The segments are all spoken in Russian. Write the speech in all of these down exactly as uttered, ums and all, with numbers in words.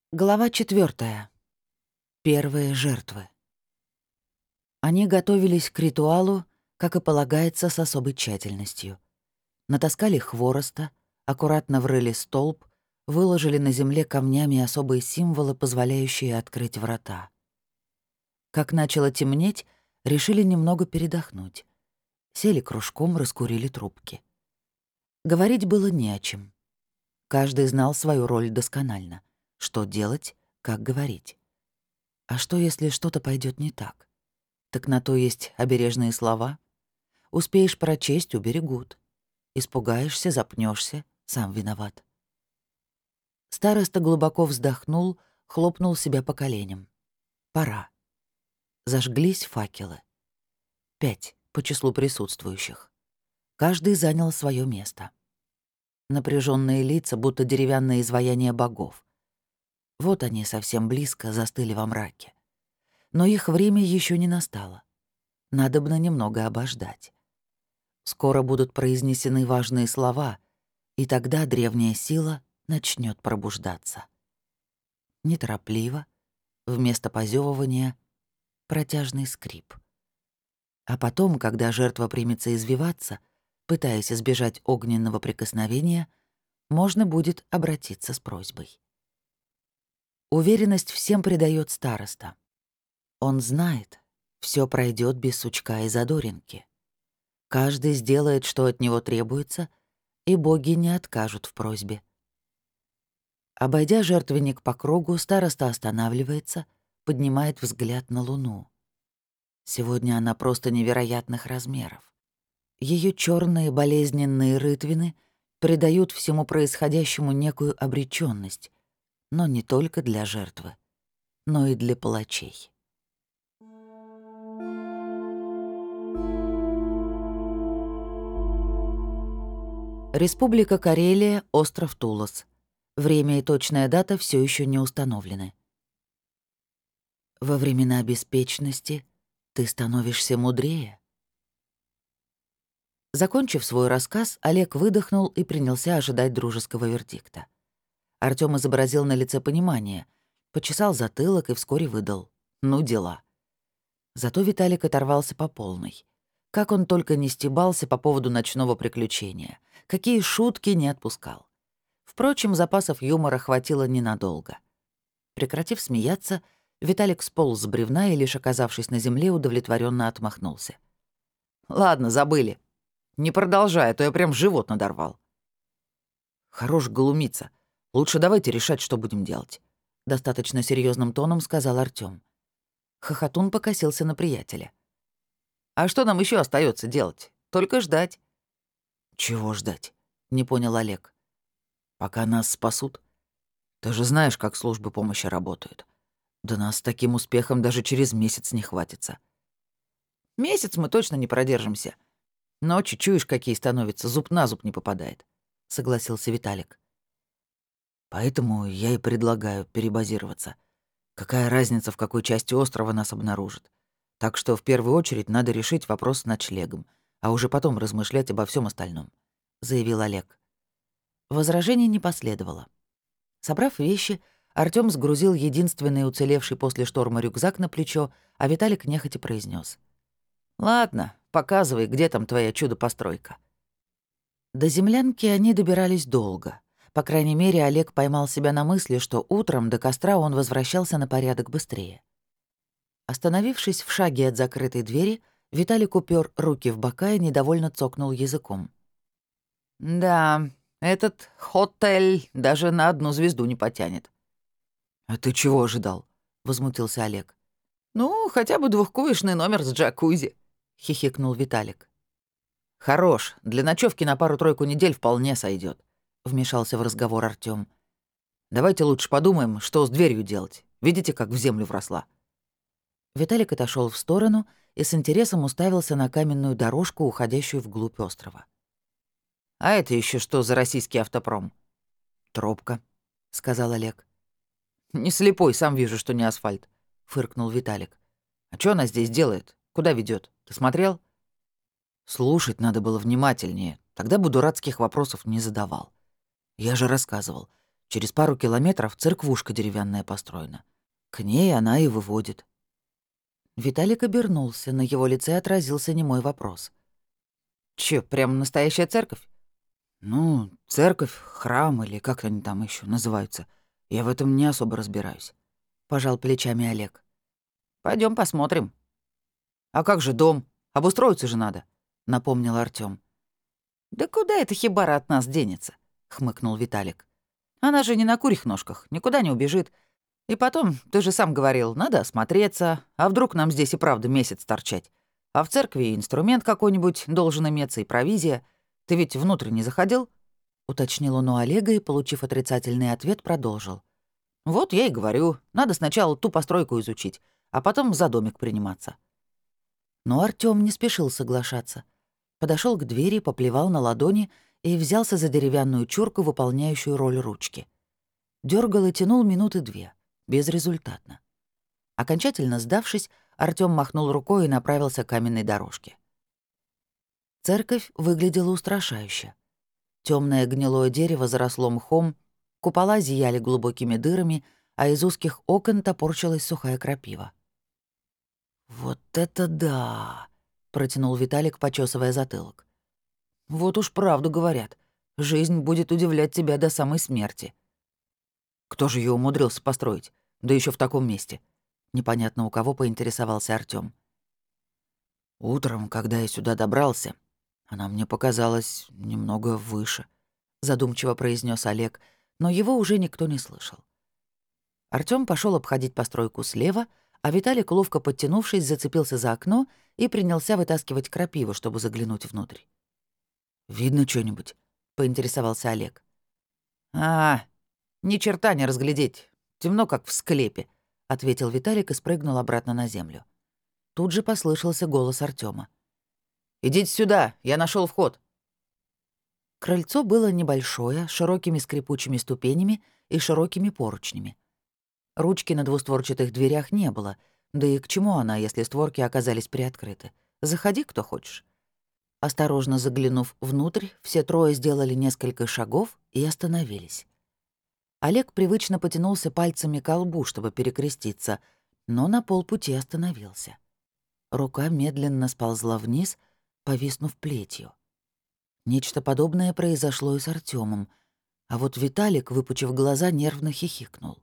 Глава четвертая. Первые жертвы. Они готовились к ритуалу, как и полагается, с особой тщательностью. Натаскали хвороста, аккуратно врыли столб, выложили на земле камнями особые символы, позволяющие открыть врата. Как начало темнеть, решили немного передохнуть. Сели кружком, раскурили трубки. Говорить было не о чем. Каждый знал свою роль досконально. Что делать, как говорить. А что, если что-то пойдет не так? Так на то есть обережные слова. Успеешь прочесть — уберегут. Испугаешься, запнешься, сам виноват. Староста глубоко вздохнул, хлопнул себя по коленям. Пора. Зажглись факелы. Пять по числу присутствующих. Каждый занял свое место. Напряженные лица, будто деревянные изваяния богов. Вот они совсем близко застыли во мраке. Но их время еще не настало. Надобно немного обождать. Скоро будут произнесены важные слова, и тогда древняя сила начнет пробуждаться. Неторопливо, вместо позевывания, протяжный скрип. А потом, когда жертва примется извиваться, пытаясь избежать огненного прикосновения, можно будет обратиться с просьбой. Уверенность всем придает староста. Он знает, все пройдет без сучка и задоринки. Каждый сделает, что от него требуется, и боги не откажут в просьбе. Обойдя жертвенник по кругу, староста останавливается, поднимает взгляд на луну. Сегодня она просто невероятных размеров. Ее черные болезненные рытвины придают всему происходящему некую обречённость, но не только для жертвы, но и для палачей. Республика Карелия, остров Тулос. Время и точная дата все еще не установлены. Во времена беспечности ты становишься мудрее. Закончив свой рассказ, Олег выдохнул и принялся ожидать дружеского вердикта. Артём изобразил на лице понимание, почесал затылок и вскоре выдал: «Ну дела». Зато Виталик оторвался по полной. Как он только не стебался по поводу ночного приключения, какие шутки не отпускал. Впрочем, запасов юмора хватило ненадолго. Прекратив смеяться, Виталик сполз с бревна и, лишь оказавшись на земле, удовлетворенно отмахнулся. «Ладно, забыли. Не продолжай, а то я прям живот надорвал». «Хорош глумиться. Лучше давайте решать, что будем делать», — достаточно серьезным тоном сказал Артём. Хохотун покосился на приятеля. «А что нам еще остается делать? Только ждать». «Чего ждать?» — не понял Олег. «Пока нас спасут. Ты же знаешь, как службы помощи работают. Да нас с таким успехом даже через месяц не хватится». «Месяц мы точно не продержимся. Ночи, чуешь, какие становятся, зуб на зуб не попадает», — согласился Виталик. «Поэтому я и предлагаю перебазироваться. Какая разница, в какой части острова нас обнаружат? Так что в первую очередь надо решить вопрос с ночлегом, а уже потом размышлять обо всем остальном», — заявил Олег. Возражений не последовало. Собрав вещи, Артём сгрузил единственный уцелевший после шторма рюкзак на плечо, а Виталик нехотя произнес: «Ладно, показывай, где там твоя чудо-постройка». До землянки они добирались долго. По крайней мере, Олег поймал себя на мысли, что утром до костра он возвращался на порядок быстрее. Остановившись в шаге от закрытой двери, Виталик упер руки в бока и недовольно цокнул языком. «Да, этот хотель даже на одну звезду не потянет». «А ты чего ожидал?» — возмутился Олег. «Ну, хотя бы двухкоечный номер с джакузи», — хихикнул Виталик. «Хорош, для ночевки на пару-тройку недель вполне сойдет, вмешался в разговор Артём. «Давайте лучше подумаем, что с дверью делать. Видите, как в землю вросла?» Виталик отошел в сторону и с интересом уставился на каменную дорожку, уходящую вглубь острова. «А это еще что за российский автопром?» «Тропка», — сказал Олег. «Не слепой, сам вижу, что не асфальт», — фыркнул Виталик. «А что она здесь делает? Куда ведет? Ты смотрел?» «Слушать надо было внимательнее, тогда бы дурацких вопросов не задавал. Я же рассказывал. Через пару километров церквушка деревянная построена. К ней она и выводит». Виталик обернулся, на его лице отразился немой вопрос. «Чё, прям настоящая церковь?» «Ну, церковь, храм или как они там еще называются. Я в этом не особо разбираюсь», — пожал плечами Олег. Пойдем посмотрим». «А как же дом? Обустроиться же надо», — напомнил Артём. «Да куда эта хибара от нас денется?» — хмыкнул Виталик. «Она же не на курьих ножках, никуда не убежит. И потом, ты же сам говорил, надо осмотреться, а вдруг нам здесь и правда месяц торчать. А в церкви и инструмент какой-нибудь должен иметься, и провизия. Ты ведь внутрь не заходил?» — уточнил он у Олега и, получив отрицательный ответ, продолжил. «Вот я и говорю, надо сначала ту постройку изучить, а потом за домик приниматься». Но Артём не спешил соглашаться. Подошел к двери, поплевал на ладони и взялся за деревянную чурку, выполняющую роль ручки. Дёргал и тянул минуты две. Безрезультатно. Окончательно сдавшись, Артём махнул рукой и направился к каменной дорожке. Церковь выглядела устрашающе. Темное гнилое дерево заросло мхом, купола зияли глубокими дырами, а из узких окон топорщилась сухая крапива. «Вот это да!» — протянул Виталик, почесывая затылок. «Вот уж правду говорят. Жизнь будет удивлять тебя до самой смерти». «Кто же ее умудрился построить? Да еще в таком месте?» Непонятно у кого поинтересовался Артём. «Утром, когда я сюда добрался, она мне показалась немного выше», — задумчиво произнес Олег, но его уже никто не слышал. Артём пошел обходить постройку слева, а Виталик, ловко подтянувшись, зацепился за окно и принялся вытаскивать крапиву, чтобы заглянуть внутрь. «Видно что-нибудь?» — поинтересовался Олег. «А, ни черта не разглядеть. Темно, как в склепе», — ответил Виталик и спрыгнул обратно на землю. Тут же послышался голос Артёма. «Идите сюда, я нашел вход». Крыльцо было небольшое, с широкими скрипучими ступенями и широкими поручнями. Ручки на двустворчатых дверях не было, да и к чему она, если створки оказались приоткрыты? Заходи, кто хочешь. Осторожно заглянув внутрь, все трое сделали несколько шагов и остановились. Олег привычно потянулся пальцами к лбу, чтобы перекреститься, но на полпути остановился. Рука медленно сползла вниз, повиснув плетью. Нечто подобное произошло и с Артёмом, а вот Виталик, выпучив глаза, нервно хихикнул.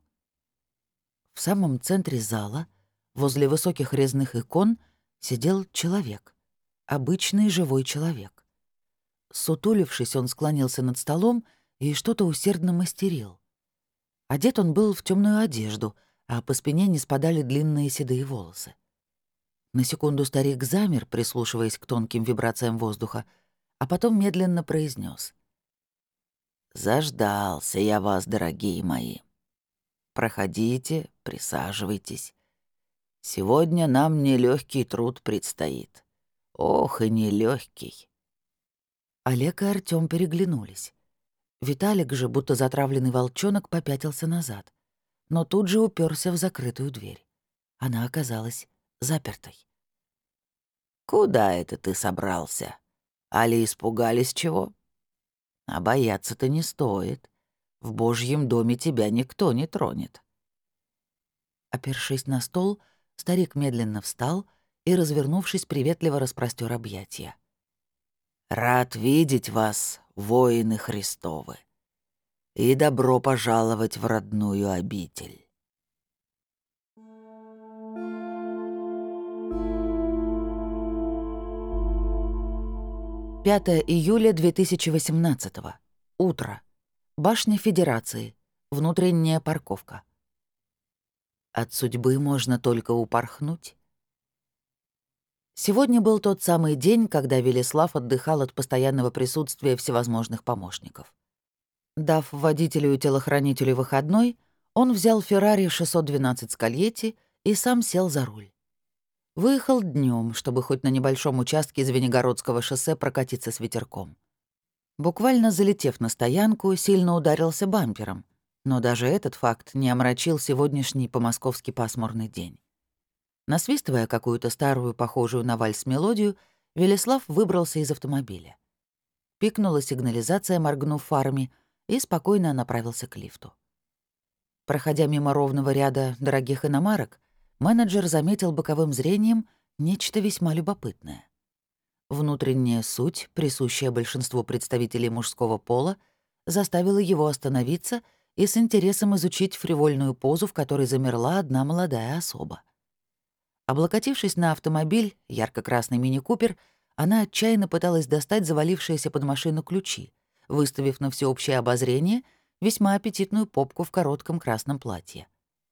В самом центре зала, возле высоких резных икон, сидел человек. Обычный живой человек. Сутулившись, он склонился над столом и что-то усердно мастерил. Одет он был в темную одежду, а по спине не спадали длинные седые волосы. На секунду старик замер, прислушиваясь к тонким вибрациям воздуха, а потом медленно произнес: «Заждался я вас, дорогие мои. Проходите, присаживайтесь. Сегодня нам нелегкий труд предстоит. Ох, и нелегкий». Олег и Артём переглянулись. Виталик же, будто затравленный волчонок, попятился назад, но тут же уперся в закрытую дверь. Она оказалась запертой. «Куда это ты собрался? Али испугались чего? А бояться-то не стоит. В Божьем доме тебя никто не тронет». Опершись на стол, старик медленно встал и, развернувшись, приветливо распростер объятия. «Рад видеть вас, воины Христовы, и добро пожаловать в родную обитель». пятое июля две тысячи восемнадцатого. Утро. Башня Федерации. Внутренняя парковка. От судьбы можно только упорхнуть. Сегодня был тот самый день, когда Велеслав отдыхал от постоянного присутствия всевозможных помощников. Дав водителю и телохранителю выходной, он взял «Феррари шестьсот двенадцать» Скальетти и сам сел за руль. Выехал днем, чтобы хоть на небольшом участке Звенигородского шоссе прокатиться с ветерком. Буквально залетев на стоянку, сильно ударился бампером, но даже этот факт не омрачил сегодняшний по-московски пасмурный день. Насвистывая какую-то старую, похожую на вальс мелодию, Велеслав выбрался из автомобиля. Пикнула сигнализация, моргнув фарами, и спокойно направился к лифту. Проходя мимо ровного ряда дорогих иномарок, менеджер заметил боковым зрением нечто весьма любопытное. Внутренняя суть, присущая большинству представителей мужского пола, заставила его остановиться и с интересом изучить фривольную позу, в которой замерла одна молодая особа. Облокотившись на автомобиль, ярко-красный мини-купер, она отчаянно пыталась достать завалившиеся под машину ключи, выставив на всеобщее обозрение весьма аппетитную попку в коротком красном платье.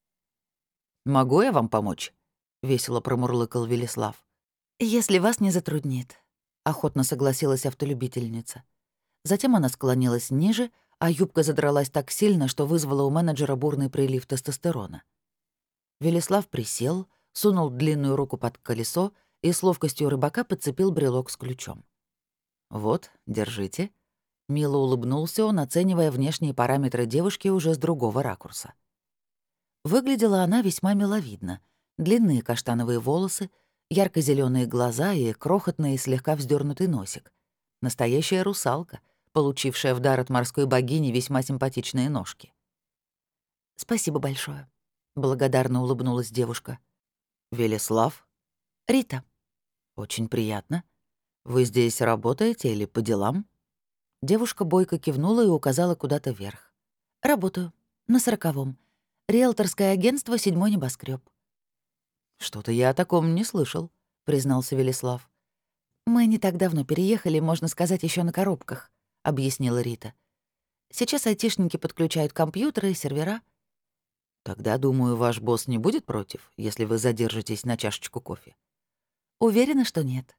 «Могу я вам помочь?» — весело промурлыкал Велислав. «Если вас не затруднит», — охотно согласилась автолюбительница. Затем она склонилась ниже, а юбка задралась так сильно, что вызвала у менеджера бурный прилив тестостерона. Велислав присел, сунул длинную руку под колесо и с ловкостью рыбака подцепил брелок с ключом. «Вот, держите». Мило улыбнулся он, оценивая внешние параметры девушки уже с другого ракурса. Выглядела она весьма миловидно. Длинные каштановые волосы, ярко зеленые глаза и крохотный слегка вздернутый носик. Настоящая русалка, получившая в дар от морской богини весьма симпатичные ножки. «Спасибо большое», — благодарно улыбнулась девушка. «Велислав?» «Рита». «Очень приятно. Вы здесь работаете или по делам?» Девушка бойко кивнула и указала куда-то вверх. «Работаю. На сороковом. Риэлторское агентство «Седьмой небоскреб». «Что-то я о таком не слышал», — признался Велислав. «Мы не так давно переехали, можно сказать, еще на коробках», — объяснила Рита. «Сейчас айтишники подключают компьютеры и сервера». «Тогда, думаю, ваш босс не будет против, если вы задержитесь на чашечку кофе?» «Уверена, что нет».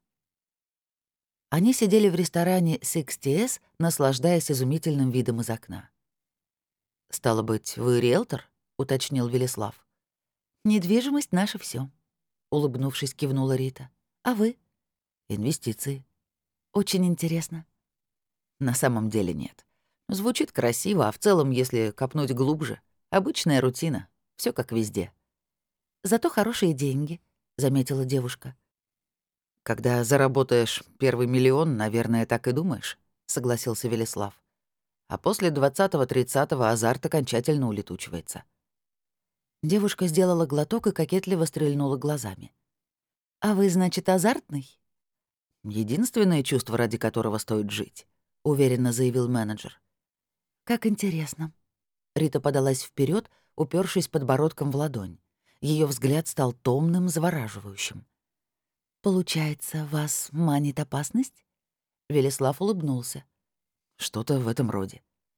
Они сидели в ресторане «Sixty эс», наслаждаясь изумительным видом из окна. «Стало быть, вы риэлтор?» — уточнил Велислав. «Недвижимость — наше все, улыбнувшись, кивнула Рита. «А вы?» «Инвестиции». «Очень интересно». «На самом деле нет. Звучит красиво, а в целом, если копнуть глубже, обычная рутина, все как везде». «Зато хорошие деньги», — заметила девушка. «Когда заработаешь первый миллион, наверное, так и думаешь», — согласился Велислав. «А после двадцатого-тридцатого азарт окончательно улетучивается». Девушка сделала глоток и кокетливо стрельнула глазами. «А вы, значит, азартный?» «Единственное чувство, ради которого стоит жить», — уверенно заявил менеджер. «Как интересно». Рита подалась вперед, упершись подбородком в ладонь. Ее взгляд стал томным, завораживающим. «Получается, вас манит опасность?» Велислав улыбнулся. «Что-то в этом роде».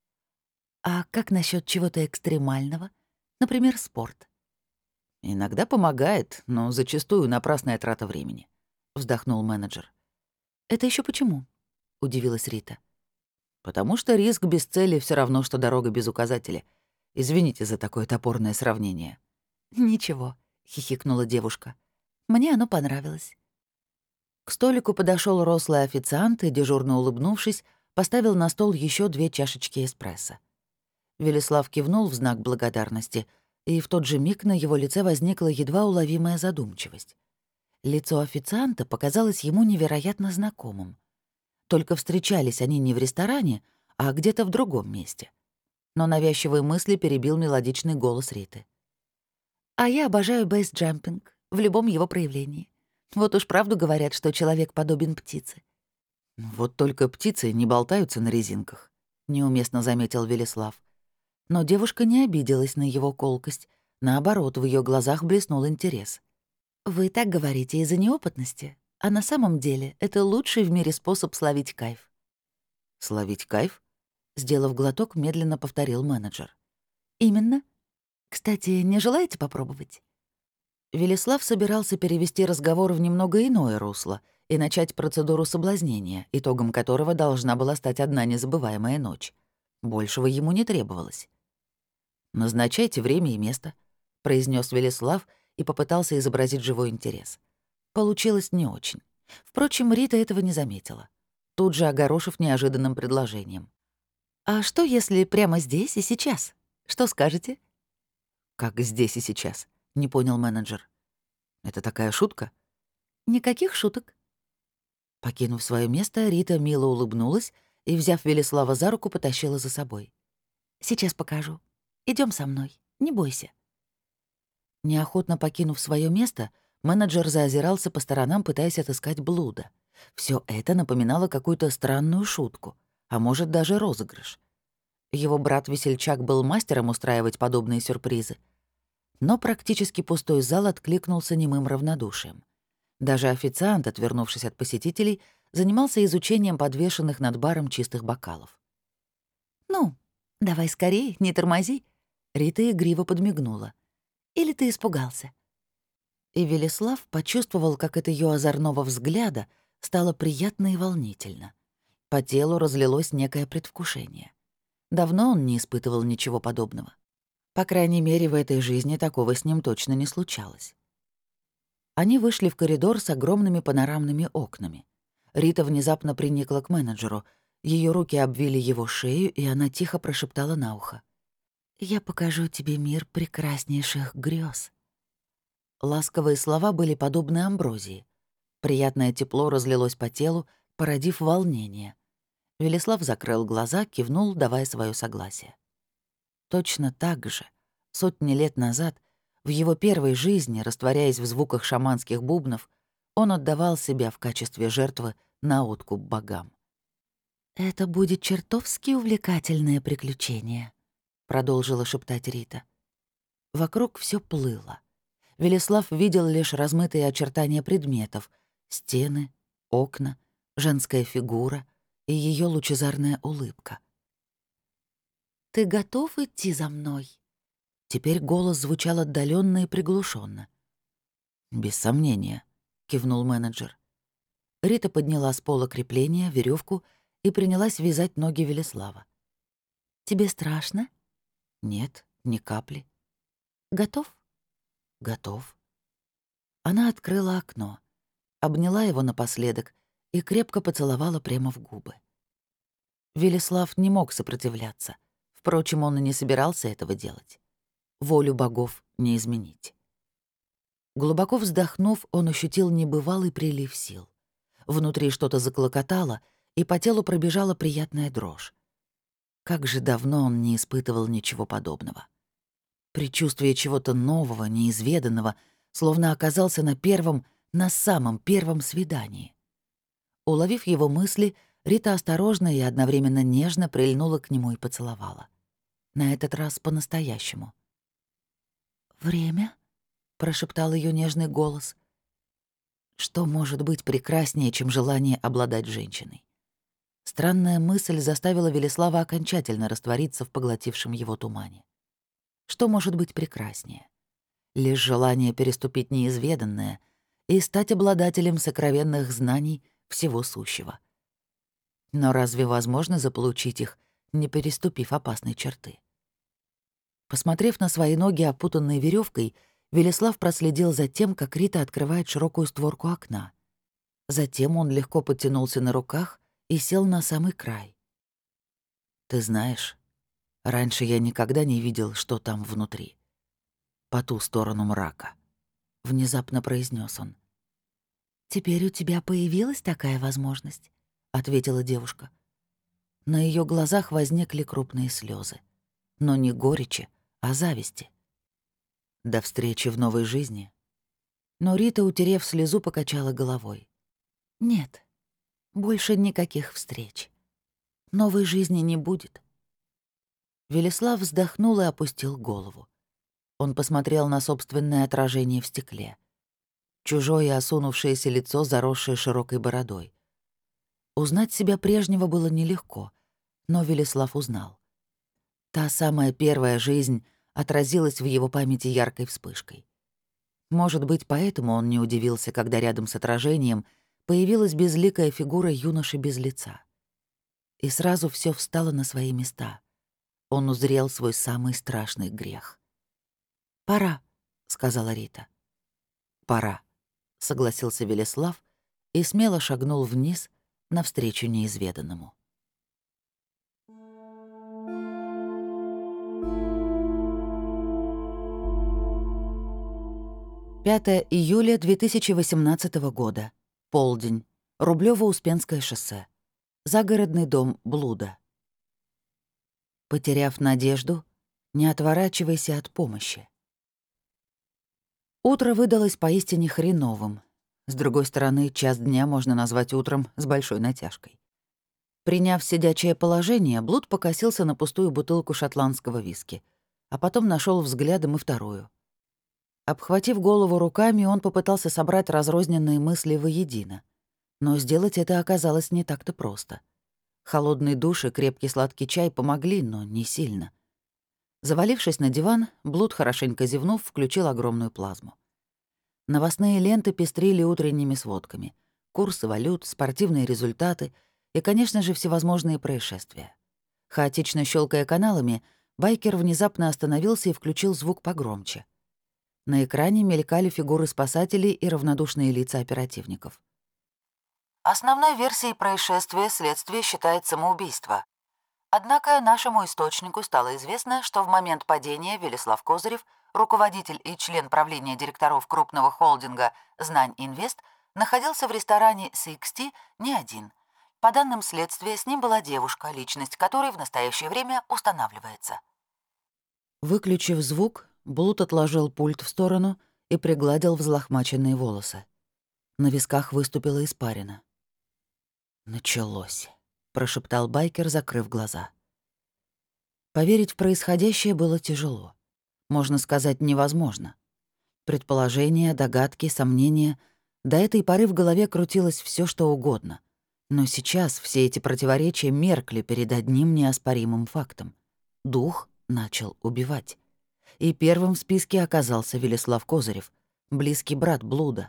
«А как насчет чего-то экстремального? Например, спорт?» «Иногда помогает, но зачастую напрасная трата времени», — вздохнул менеджер. «Это еще почему?» — удивилась Рита. «Потому что риск без цели все равно, что дорога без указателя. Извините за такое топорное сравнение». «Ничего», — хихикнула девушка. «Мне оно понравилось». К столику подошел рослый официант и, дежурно улыбнувшись, поставил на стол еще две чашечки эспрессо. Велислав кивнул в знак благодарности, и в тот же миг на его лице возникла едва уловимая задумчивость. Лицо официанта показалось ему невероятно знакомым. Только встречались они не в ресторане, а где-то в другом месте. Но навязчивые мысли перебил мелодичный голос Риты. «А я обожаю бейсджампинг в любом его проявлении. Вот уж правду говорят, что человек подобен птице». «Вот только птицы не болтаются на резинках», — неуместно заметил Велислав. Но девушка не обиделась на его колкость. Наоборот, в ее глазах блеснул интерес. «Вы так говорите из-за неопытности, а на самом деле это лучший в мире способ словить кайф». «Словить кайф?» — сделав глоток, медленно повторил менеджер. «Именно. Кстати, не желаете попробовать?» Велислав собирался перевести разговор в немного иное русло и начать процедуру соблазнения, итогом которого должна была стать одна незабываемая ночь. Большего ему не требовалось. «Назначайте время и место», — произнес Велислав и попытался изобразить живой интерес. Получилось не очень. Впрочем, Рита этого не заметила, тут же огорошив неожиданным предложением. «А что, если прямо здесь и сейчас? Что скажете?» «Как здесь и сейчас?» — не понял менеджер. «Это такая шутка?» «Никаких шуток». Покинув свое место, Рита мило улыбнулась и, взяв Велислава за руку, потащила за собой. «Сейчас покажу. Идем со мной». Не бойся». Неохотно покинув свое место, менеджер заозирался по сторонам, пытаясь отыскать блуда. Все это напоминало какую-то странную шутку, а может, даже розыгрыш. Его брат-весельчак был мастером устраивать подобные сюрпризы. Но практически пустой зал откликнулся немым равнодушием. Даже официант, отвернувшись от посетителей, занимался изучением подвешенных над баром чистых бокалов. «Ну, давай скорее, не тормози», — Рита игриво подмигнула. «Или ты испугался?» И Велеслав почувствовал, как от ее озорного взгляда стало приятно и волнительно. По телу разлилось некое предвкушение. Давно он не испытывал ничего подобного. По крайней мере, в этой жизни такого с ним точно не случалось. Они вышли в коридор с огромными панорамными окнами. Рита внезапно приникла к менеджеру. Ее руки обвили его шею, и она тихо прошептала на ухо: «Я покажу тебе мир прекраснейших грез». Ласковые слова были подобны амброзии. Приятное тепло разлилось по телу, породив волнение. Велеслав закрыл глаза, кивнул, давая свое согласие. Точно так же, сотни лет назад, в его первой жизни, растворяясь в звуках шаманских бубнов, он отдавал себя в качестве жертвы на откуп богам. «Это будет чертовски увлекательное приключение», — продолжила шептать Рита. Вокруг все плыло. Велеслав видел лишь размытые очертания предметов — стены, окна, женская фигура и ее лучезарная улыбка. «Ты готов идти за мной?» Теперь голос звучал отдаленно и приглушенно. «Без сомнения», — кивнул менеджер. Рита подняла с пола крепления, веревку и принялась вязать ноги Велеслава. «Тебе страшно?» «Нет, ни капли». «Готов?» «Готов». Она открыла окно, обняла его напоследок и крепко поцеловала прямо в губы. Велеслав не мог сопротивляться. Впрочем, он и не собирался этого делать. Волю богов не изменить. Глубоко вздохнув, он ощутил небывалый прилив сил. Внутри что-то заклокотало, и по телу пробежала приятная дрожь. Как же давно он не испытывал ничего подобного. Предчувствие чего-то нового, неизведанного, словно оказался на первом, на самом первом свидании. Уловив его мысли, Рита осторожно и одновременно нежно прильнула к нему и поцеловала. На этот раз по-настоящему. «Время?» — прошептал ее нежный голос. Что может быть прекраснее, чем желание обладать женщиной? Странная мысль заставила Велеслава окончательно раствориться в поглотившем его тумане. Что может быть прекраснее? Лишь желание переступить неизведанное и стать обладателем сокровенных знаний всего сущего. Но разве возможно заполучить их, не переступив опасной черты? Посмотрев на свои ноги, опутанные веревкой, Велеслав проследил за тем, как Рита открывает широкую створку окна. Затем он легко подтянулся на руках и сел на самый край. «Ты знаешь, раньше я никогда не видел, что там внутри. По ту сторону мрака», — внезапно произнес он. «Теперь у тебя появилась такая возможность», — ответила девушка. На ее глазах возникли крупные слезы, но не горечи, а зависти. До встречи в новой жизни. Но Рита, утерев слезу, покачала головой. «Нет, больше никаких встреч. Новой жизни не будет». Велеслав вздохнул и опустил голову. Он посмотрел на собственное отражение в стекле. Чужое осунувшееся лицо, заросшее широкой бородой. Узнать себя прежнего было нелегко, но Велеслав узнал. Та самая первая жизнь отразилась в его памяти яркой вспышкой. Может быть, поэтому он не удивился, когда рядом с отражением появилась безликая фигура юноши без лица. И сразу все встало на свои места. Он узрел свой самый страшный грех. «Пора», — сказала Рита. «Пора», — согласился Велеслав и смело шагнул вниз навстречу неизведанному. пятое июля две тысячи восемнадцатого года. Полдень. Рублёво-Успенское шоссе. Загородный дом Блуда. Потеряв надежду, Не отворачивайся от помощи. Утро выдалось поистине хреновым. С другой стороны, час дня можно назвать утром с большой натяжкой. Приняв сидячее положение, Блуд покосился на пустую бутылку шотландского виски, а потом нашел взглядом и вторую. Обхватив голову руками, он попытался собрать разрозненные мысли воедино. Но сделать это оказалось не так-то просто. Холодный душ и крепкий сладкий чай помогли, но не сильно. Завалившись на диван, Блуд, хорошенько зевнув, включил огромную плазму. Новостные ленты пестрили утренними сводками. Курсы валют, спортивные результаты и, конечно же, всевозможные происшествия. Хаотично щелкая каналами, байкер внезапно остановился и включил звук погромче. На экране мелькали фигуры спасателей и равнодушные лица оперативников. Основной версией происшествия следствие считает самоубийство. Однако нашему источнику стало известно, что в момент падения Велислав Козырев, руководитель и член правления директоров крупного холдинга «Знань Инвест», находился в ресторане «Сиксти» не один. По данным следствия, с ним была девушка, личность которой в настоящее время устанавливается. Выключив звук, Блуд отложил пульт в сторону и пригладил взлохмаченные волосы. На висках выступила испарина. «Началось», — прошептал байкер, закрыв глаза. Поверить в происходящее было тяжело. Можно сказать, невозможно. Предположения, догадки, сомнения. До этой поры в голове крутилось все, что угодно. Но сейчас все эти противоречия меркли перед одним неоспоримым фактом. Дух начал убивать. И первым в списке оказался Велислав Козырев, близкий брат Блуда.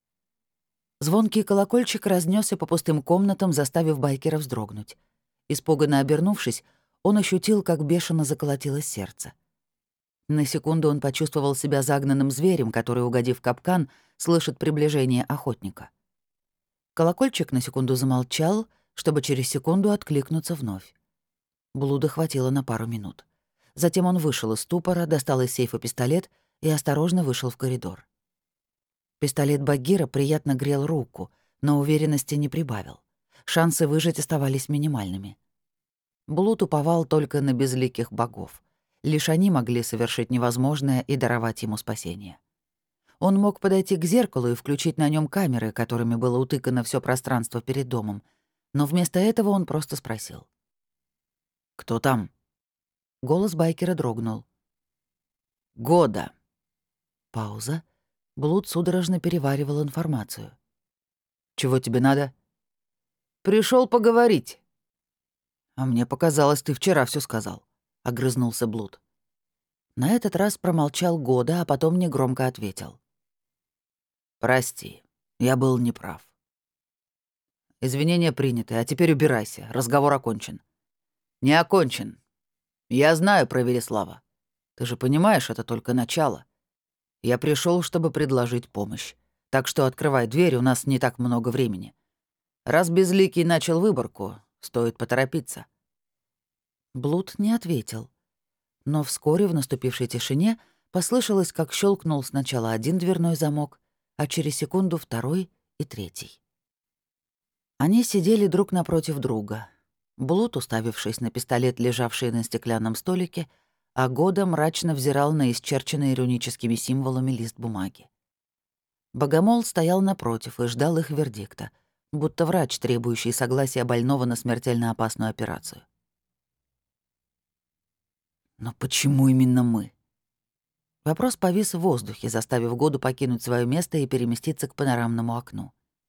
Звонкий колокольчик разнесся по пустым комнатам, заставив байкера вздрогнуть. Испуганно обернувшись, он ощутил, как бешено заколотилось сердце. На секунду он почувствовал себя загнанным зверем, который, угодив в капкан, слышит приближение охотника. Колокольчик на секунду замолчал, чтобы через секунду откликнуться вновь. Блуда хватило на пару минут. Затем он вышел из ступора, достал из сейфа пистолет и осторожно вышел в коридор. Пистолет Багира приятно грел руку, но уверенности не прибавил. Шансы выжить оставались минимальными. Блуд уповал только на безликих богов. Лишь они могли совершить невозможное и даровать ему спасение. Он мог подойти к зеркалу и включить на нем камеры, которыми было утыкано все пространство перед домом, но вместо этого он просто спросил. «Кто там?» Голос байкера дрогнул. «Года». Пауза. Блуд судорожно переваривал информацию. «Чего тебе надо?» Пришел поговорить». «А мне показалось, ты вчера все сказал», — огрызнулся Блуд. На этот раз промолчал Года, а потом негромко ответил. «Прости, я был неправ». «Извинения приняты, а теперь убирайся, разговор окончен». «Не окончен. Я знаю про Велислава. Ты же понимаешь, это только начало. Я пришел, чтобы предложить помощь. Так что открывай дверь, у нас не так много времени. Раз Безликий начал выборку, стоит поторопиться». Блуд не ответил. Но вскоре в наступившей тишине послышалось, как щелкнул сначала один дверной замок, а через секунду второй и третий. Они сидели друг напротив друга. Блуд, уставившись на пистолет, лежавший на стеклянном столике, а Года мрачно взирал на исчерченный руническими символами лист бумаги. Богомол стоял напротив и ждал их вердикта, будто врач, требующий согласия больного на смертельно опасную операцию. «Но почему именно мы?» Вопрос повис в воздухе, заставив Году покинуть свое место и переместиться к панорамному окну.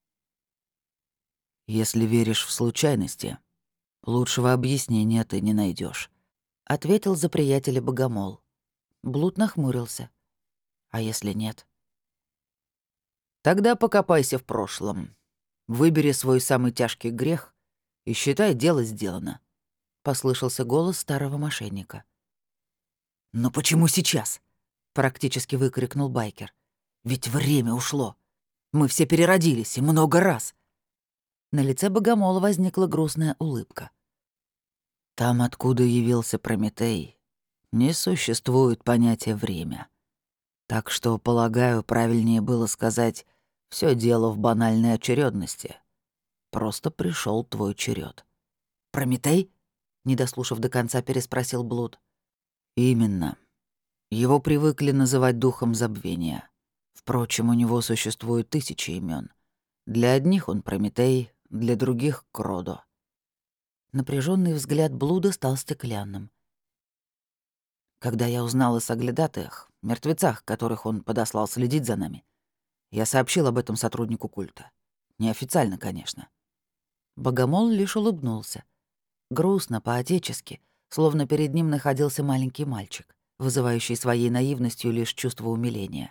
«Если веришь в случайности, лучшего объяснения ты не найдешь, ответил за приятеля Богомол. Блуд нахмурился. «А если нет?» «Тогда покопайся в прошлом. Выбери свой самый тяжкий грех и считай, дело сделано», — послышался голос старого мошенника. «Но почему сейчас?» — практически выкрикнул байкер. «Ведь время ушло. Мы все переродились, и много раз». На лице Богомола возникла грустная улыбка. «Там, откуда явился Прометей, не существует понятия «время». Так что, полагаю, правильнее было сказать, все дело в банальной очередности. Просто пришел твой черед. «Прометей?» — не дослушав до конца, переспросил Блуд. Именно. Его привыкли называть духом забвения. Впрочем, у него существует тысячи имен. Для одних он Прометей, для других — Кродо. Напряженный взгляд Блуда стал стеклянным. Когда я узнал о соглядатаях, мертвецах, которых он подослал следить за нами, я сообщил об этом сотруднику культа. Неофициально, конечно. Богомол лишь улыбнулся. Грустно, по-отечески, словно перед ним находился маленький мальчик, вызывающий своей наивностью лишь чувство умиления.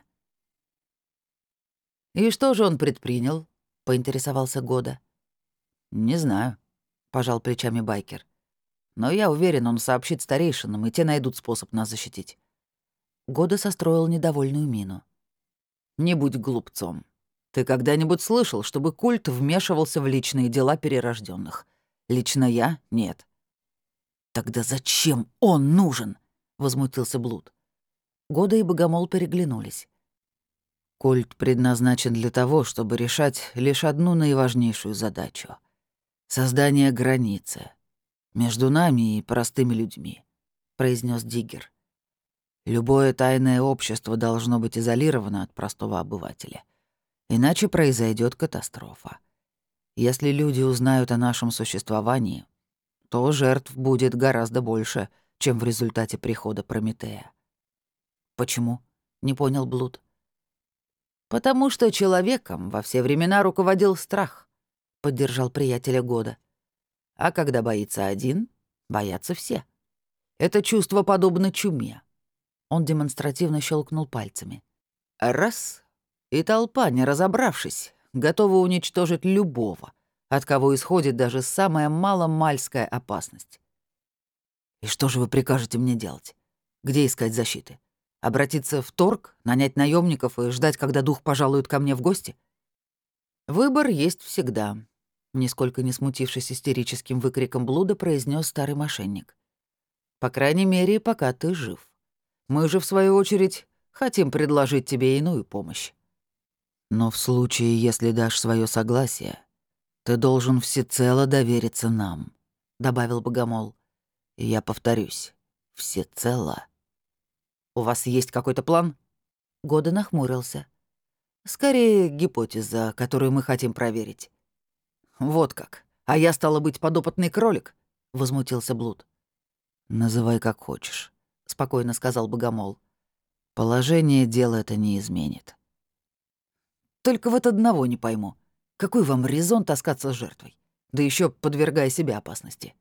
«И что же он предпринял?» — поинтересовался Года. «Не знаю», — пожал плечами байкер. «Но я уверен, он сообщит старейшинам, и те найдут способ нас защитить». Года состроил недовольную мину. «Не будь глупцом. Ты когда-нибудь слышал, чтобы культ вмешивался в личные дела перерожденных? Лично я — нет». «Тогда зачем он нужен?» — возмутился Блуд. Года и Богомол переглянулись. «Культ предназначен для того, чтобы решать лишь одну наиважнейшую задачу — создание границы между нами и простыми людьми», — произнес Диггер. «Любое тайное общество должно быть изолировано от простого обывателя. Иначе произойдет катастрофа. Если люди узнают о нашем существовании, то жертв будет гораздо больше, чем в результате прихода Прометея». «Почему?» — не понял Блуд. «Потому что человеком во все времена руководил страх», — поддержал приятеля Года. «А когда боится один, боятся все. Это чувство подобно чуме». Он демонстративно щелкнул пальцами. «Раз — и толпа, не разобравшись, готова уничтожить любого, от кого исходит даже самая маломальская опасность». «И что же вы прикажете мне делать? Где искать защиты? Обратиться в торг, нанять наемников и ждать, когда дух пожалует ко мне в гости?» «Выбор есть всегда», — нисколько не смутившись истерическим выкриком Блуда, произнес старый мошенник. «По крайней мере, пока ты жив. Мы же, в свою очередь, хотим предложить тебе иную помощь. Но в случае, если дашь свое согласие, ты должен всецело довериться нам», — добавил Богомол. «И я повторюсь, всецело». «У вас есть какой-то план?» Года нахмурился. «Скорее, гипотеза, которую мы хотим проверить». «Вот как. А я, стало быть, подопытный кролик?» — возмутился Блуд. «Называй как хочешь», — спокойно сказал Богомол. «Положение дела это не изменит». «Только вот одного не пойму. Какой вам резон таскаться с жертвой? Да еще подвергая себя опасности?»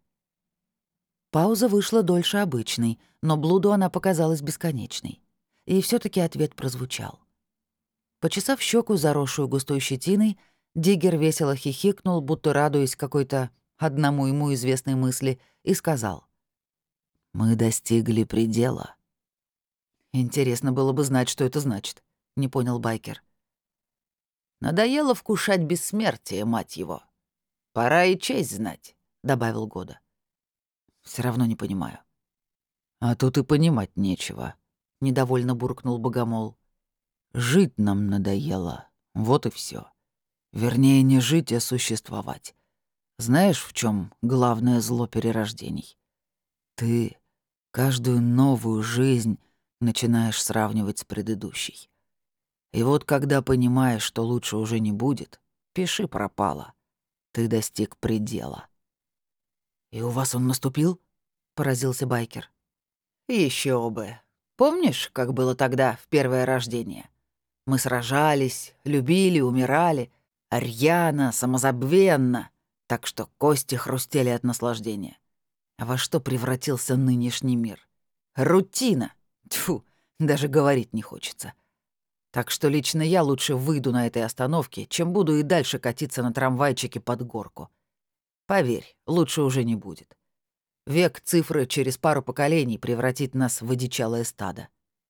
Пауза вышла дольше обычной, но Блуду она показалась бесконечной. И все таки ответ прозвучал. Почесав щеку, заросшую густой щетиной, Диггер весело хихикнул, будто радуясь какой-то одному ему известной мысли, и сказал: «Мы достигли предела». «Интересно было бы знать, что это значит», — не понял байкер. «Надоело вкушать бессмертие, мать его. Пора и честь знать», — добавил Года. Все равно не понимаю». «А тут и понимать нечего», — недовольно буркнул Богомол. «Жить нам надоело, вот и все. Вернее, не жить, а существовать. Знаешь, в чем главное зло перерождений? Ты каждую новую жизнь начинаешь сравнивать с предыдущей. И вот когда понимаешь, что лучше уже не будет, пиши пропало. Ты достиг предела». «И у вас он наступил?» — поразился байкер. Еще бы. Помнишь, как было тогда, в первое рождение? Мы сражались, любили, умирали, рьяно, самозабвенно, так что кости хрустели от наслаждения. А во что превратился нынешний мир? Рутина. Тьфу, даже говорить не хочется. Так что лично я лучше выйду на этой остановке, чем буду и дальше катиться на трамвайчике под горку. Поверь, лучше уже не будет. Век цифры через пару поколений превратит нас в одичалое стадо».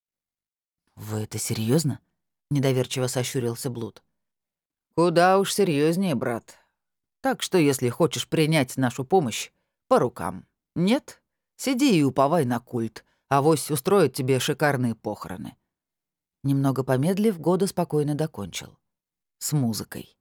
«Вы это серьезно? Недоверчиво сощурился Блуд. «Куда уж серьезнее, брат. Так что, если хочешь принять нашу помощь, по рукам. Нет? Сиди и уповай на культ, авось устроят тебе шикарные похороны». Немного помедлив, Года спокойно докончил. «С музыкой».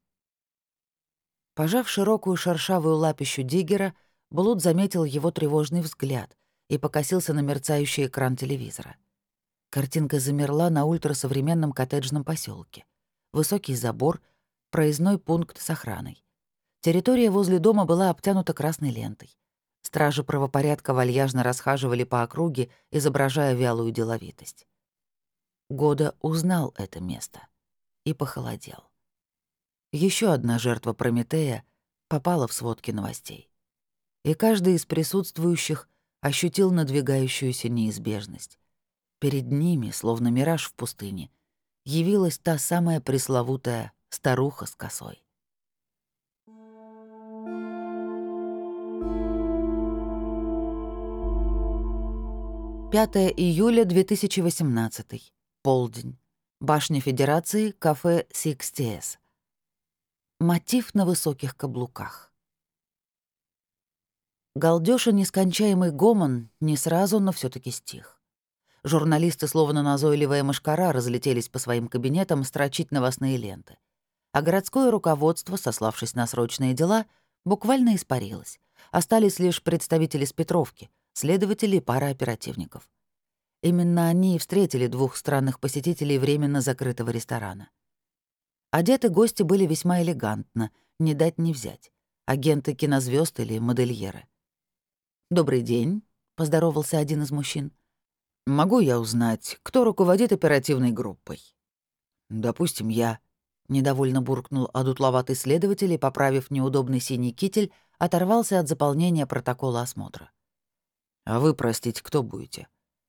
Пожав широкую шершавую лапищу Диггера, Блуд заметил его тревожный взгляд и покосился на мерцающий экран телевизора. Картинка замерла на ультрасовременном коттеджном поселке. Высокий забор, проездной пункт с охраной. Территория возле дома была обтянута красной лентой. Стражи правопорядка вальяжно расхаживали по округе, изображая вялую деловитость. Года узнал это место и похолодел. Еще одна жертва Прометея попала в сводки новостей. И каждый из присутствующих ощутил надвигающуюся неизбежность. Перед ними, словно мираж в пустыне, явилась та самая пресловутая старуха с косой. пятое июля две тысячи восемнадцатый. Полдень. Башня Федерации, кафе «Сикстиэс». Мотив на высоких каблуках. Галдёж и нескончаемый гомон не сразу, но все таки стих. Журналисты, словно назойливая мошкара, разлетелись по своим кабинетам строчить новостные ленты. А городское руководство, сославшись на срочные дела, буквально испарилось. Остались лишь представители с Петровки, следователи и пара оперативников. Именно они и встретили двух странных посетителей временно закрытого ресторана. Одеты гости были весьма элегантно, не дать не взять. Агенты кинозвезд или модельеры. «Добрый день», — поздоровался один из мужчин. «Могу я узнать, кто руководит оперативной группой?» «Допустим, я», — недовольно буркнул одутловатый следователь и, поправив неудобный синий китель, оторвался от заполнения протокола осмотра. «А вы, простите, кто будете?»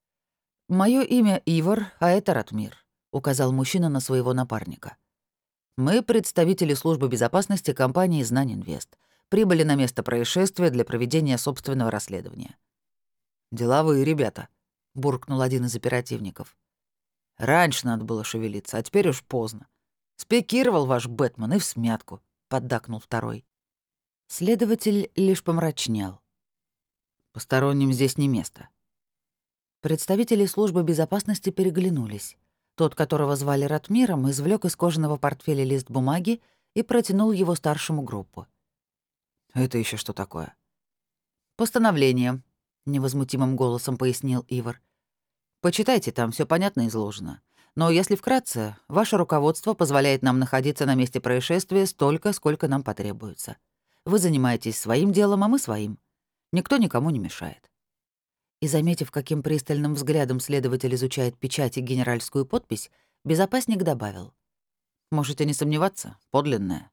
«Моё имя Ивар, а это Ратмир», — указал мужчина на своего напарника. «Мы представители службы безопасности компании «Знань-Инвест». Прибыли на место происшествия для проведения собственного расследования». «Деловые ребята», — буркнул один из оперативников. «Раньше надо было шевелиться, а теперь уж поздно. Спикировал ваш Бэтмен и всмятку», — поддакнул второй. Следователь лишь помрачнел. «Посторонним здесь не место». Представители службы безопасности переглянулись. Тот, которого звали Ратмиром, извлек из кожаного портфеля лист бумаги и протянул его старшему группу. «Это еще что такое?» «Постановление», — невозмутимым голосом пояснил Ивар. «Почитайте, там все понятно изложено. Но если вкратце, ваше руководство позволяет нам находиться на месте происшествия столько, сколько нам потребуется. Вы занимаетесь своим делом, а мы своим. Никто никому не мешает». И, заметив, каким пристальным взглядом следователь изучает печать и генеральскую подпись, безопасник добавил. «Можете не сомневаться, подлинная».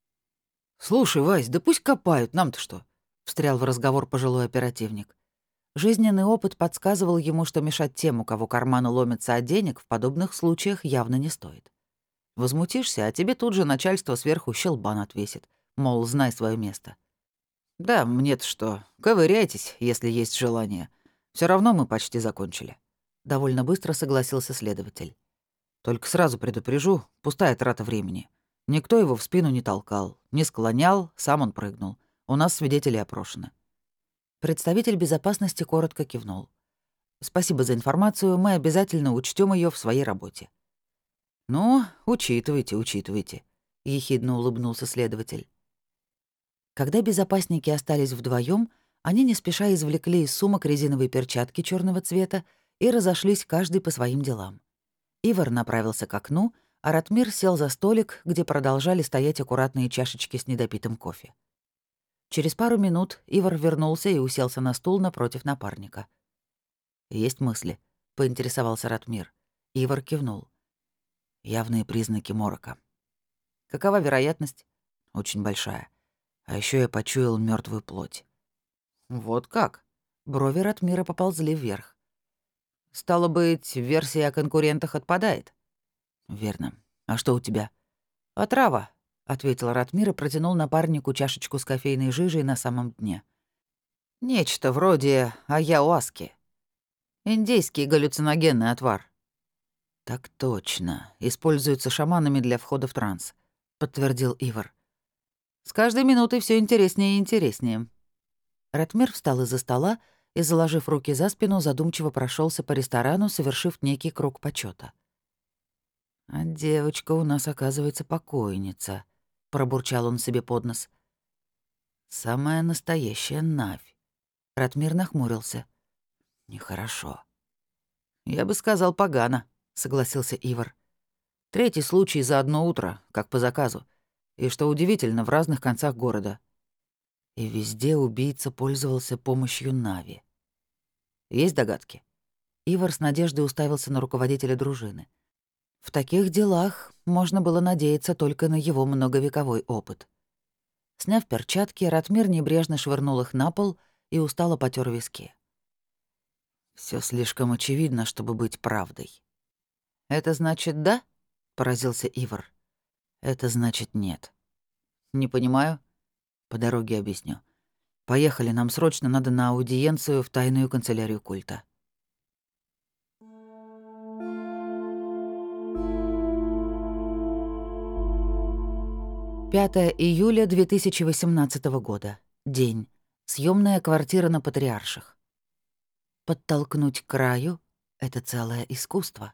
«Слушай, Вась, да пусть копают, нам-то что?» — встрял в разговор пожилой оперативник. Жизненный опыт подсказывал ему, что мешать тем, у кого карманы ломятся от денег, в подобных случаях явно не стоит. Возмутишься, а тебе тут же начальство сверху щелбан отвесит, мол, знай свое место. «Да, мне-то что, ковыряйтесь, если есть желание. Все равно мы почти закончили». Довольно быстро согласился следователь. «Только сразу предупрежу, пустая трата времени. Никто его в спину не толкал, не склонял, сам он прыгнул. У нас свидетели опрошены». Представитель безопасности коротко кивнул. «Спасибо за информацию, мы обязательно учтем ее в своей работе». «Ну, учитывайте, учитывайте», — ехидно улыбнулся следователь. Когда безопасники остались вдвоем, они не спеша извлекли из сумок резиновые перчатки черного цвета и разошлись каждый по своим делам. Ивар направился к окну, а Ратмир сел за столик, где продолжали стоять аккуратные чашечки с недопитым кофе. Через пару минут Ивар вернулся и уселся на стул напротив напарника. «Есть мысли?» — поинтересовался Ратмир. Ивар кивнул. «Явные признаки морока». «Какова вероятность?» «Очень большая. А еще я почуял мертвую плоть». «Вот как?» Брови Ратмира поползли вверх. «Стало быть, версия о конкурентах отпадает?» «Верно. А что у тебя?» «Отрава», — ответил Ратмир и протянул напарнику чашечку с кофейной жижей на самом дне. «Нечто вроде аяуаски. Индейский галлюциногенный отвар». «Так точно. Используется шаманами для входа в транс», — подтвердил Ивар. «С каждой минутой все интереснее и интереснее». Ратмир встал из-за стола и, заложив руки за спину, задумчиво прошелся по ресторану, совершив некий круг почета. «А девочка у нас, оказывается, покойница», — пробурчал он себе под нос. «Самая настоящая Навь». Ратмир нахмурился. Нехорошо. «Я бы сказал, погано», — согласился Ивар. «Третий случай за одно утро, как по заказу. И, что удивительно, в разных концах города. И везде убийца пользовался помощью Нави. Есть догадки?» Ивар с надеждой уставился на руководителя дружины. В таких делах можно было надеяться только на его многовековой опыт. Сняв перчатки, Ратмир небрежно швырнул их на пол и устало потер виски. Все слишком очевидно, чтобы быть правдой. «Это значит да?» — поразился Ивар. «Это значит нет». «Не понимаю». «По дороге объясню. Поехали, нам срочно надо на аудиенцию в тайную канцелярию культа». пятое июля две тысячи восемнадцатого года. День. Съемная квартира на Патриарших. Подтолкнуть к краю — это целое искусство.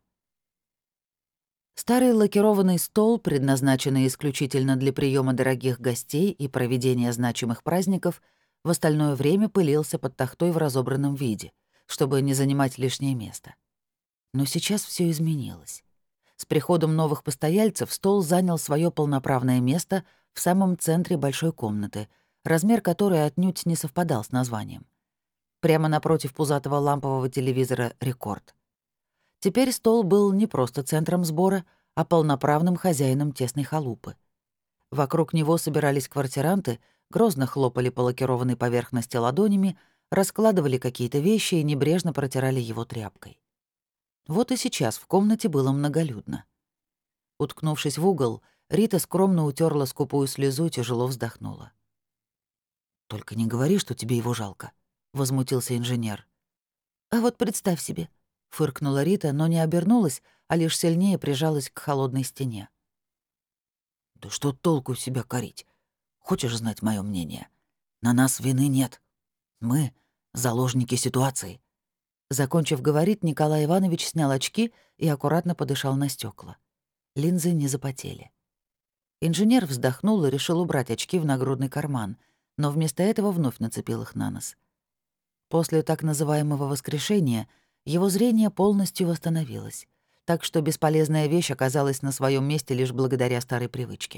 Старый лакированный стол, предназначенный исключительно для приема дорогих гостей и проведения значимых праздников, в остальное время пылился под тахтой в разобранном виде, чтобы не занимать лишнее место. Но сейчас все изменилось. С приходом новых постояльцев стол занял свое полноправное место в самом центре большой комнаты, размер которой отнюдь не совпадал с названием. Прямо напротив пузатого лампового телевизора «Рекорд». Теперь стол был не просто центром сбора, а полноправным хозяином тесной халупы. Вокруг него собирались квартиранты, грозно хлопали по лакированной поверхности ладонями, раскладывали какие-то вещи и небрежно протирали его тряпкой. Вот и сейчас в комнате было многолюдно. Уткнувшись в угол, Рита скромно утерла скупую слезу и тяжело вздохнула. «Только не говори, что тебе его жалко», — возмутился инженер. «А вот представь себе», — фыркнула Рита, но не обернулась, а лишь сильнее прижалась к холодной стене. «Да что толку себя корить? Хочешь знать мое мнение? На нас вины нет. Мы — заложники ситуации». Закончив говорить, Николай Иванович снял очки и аккуратно подышал на стекла. Линзы не запотели. Инженер вздохнул и решил убрать очки в нагрудный карман, но вместо этого вновь нацепил их на нос. После так называемого воскрешения его зрение полностью восстановилось, так что бесполезная вещь оказалась на своем месте лишь благодаря старой привычке.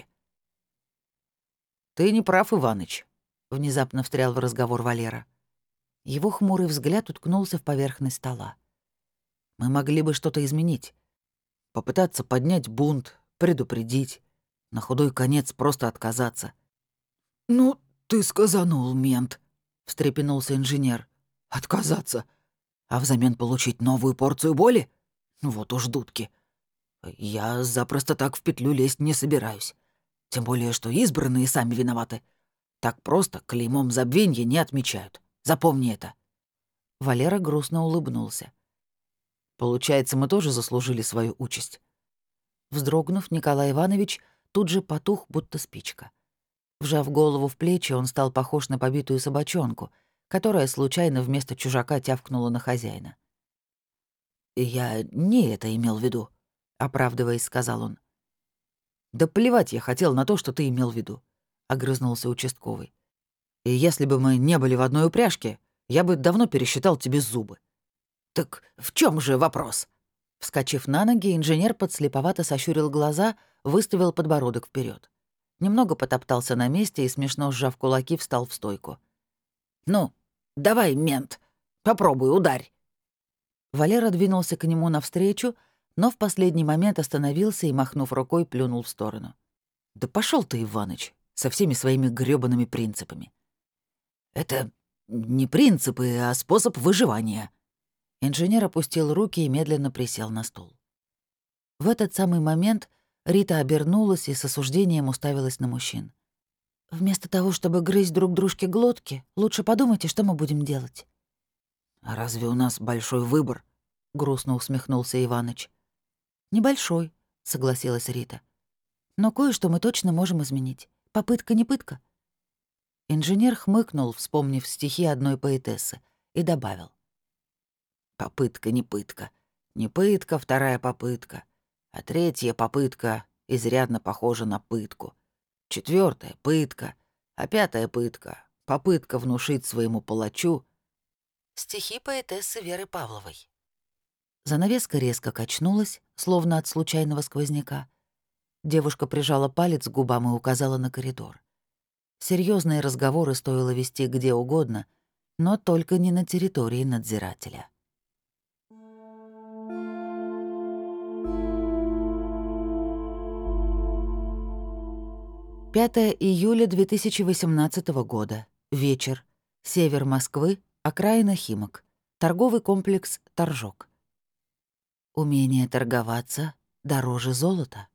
«Ты не прав, Иваныч», — внезапно встрял в разговор Валера. Его хмурый взгляд уткнулся в поверхность стола. «Мы могли бы что-то изменить. Попытаться поднять бунт, предупредить. На худой конец просто отказаться». «Ну, ты сказанул, мент», — встрепенулся инженер. «Отказаться? А взамен получить новую порцию боли? Вот уж дудки. Я запросто так в петлю лезть не собираюсь. Тем более, что избранные сами виноваты. Так просто клеймом забвенья не отмечают. Запомни это». Валера грустно улыбнулся. «Получается, мы тоже заслужили свою участь». Вздрогнув, Николай Иванович тут же потух, будто спичка. Вжав голову в плечи, он стал похож на побитую собачонку, которая случайно вместо чужака тявкнула на хозяина. «Я не это имел в виду», — оправдываясь, сказал он. «Да плевать я хотел на то, что ты имел в виду», — огрызнулся участковый. «И если бы мы не были в одной упряжке, я бы давно пересчитал тебе зубы». «Так в чем же вопрос?» Вскочив на ноги, инженер подслеповато сощурил глаза, выставил подбородок вперед. Немного потоптался на месте и, смешно сжав кулаки, встал в стойку. «Ну, давай, мент, попробуй, ударь». Валера двинулся к нему навстречу, но в последний момент остановился и, махнув рукой, плюнул в сторону. «Да пошел ты, Иваныч, со всеми своими грёбаными принципами». «Это не принципы, а способ выживания». Инженер опустил руки и медленно присел на стул. В этот самый момент Рита обернулась и с осуждением уставилась на мужчин. «Вместо того, чтобы грызть друг дружке глотки, лучше подумайте, что мы будем делать». «А разве у нас большой выбор?» — грустно усмехнулся Иваныч. «Небольшой», — согласилась Рита. «Но кое-что мы точно можем изменить. Попытка не пытка». Инженер хмыкнул, вспомнив стихи одной поэтессы, и добавил. «Попытка не пытка. Не пытка, вторая попытка. А третья попытка изрядно похожа на пытку. Четвертая пытка. А пятая пытка — попытка внушить своему палачу». Стихи поэтессы Веры Павловой. Занавеска резко качнулась, словно от случайного сквозняка. Девушка прижала палец к губам и указала на коридор. Серьезные разговоры стоило вести где угодно, но только не на территории надзирателя. пятое июля две тысячи восемнадцатого года. Вечер. Север Москвы. Окраина Химок. Торговый комплекс «Торжок». Умение торговаться дороже золота.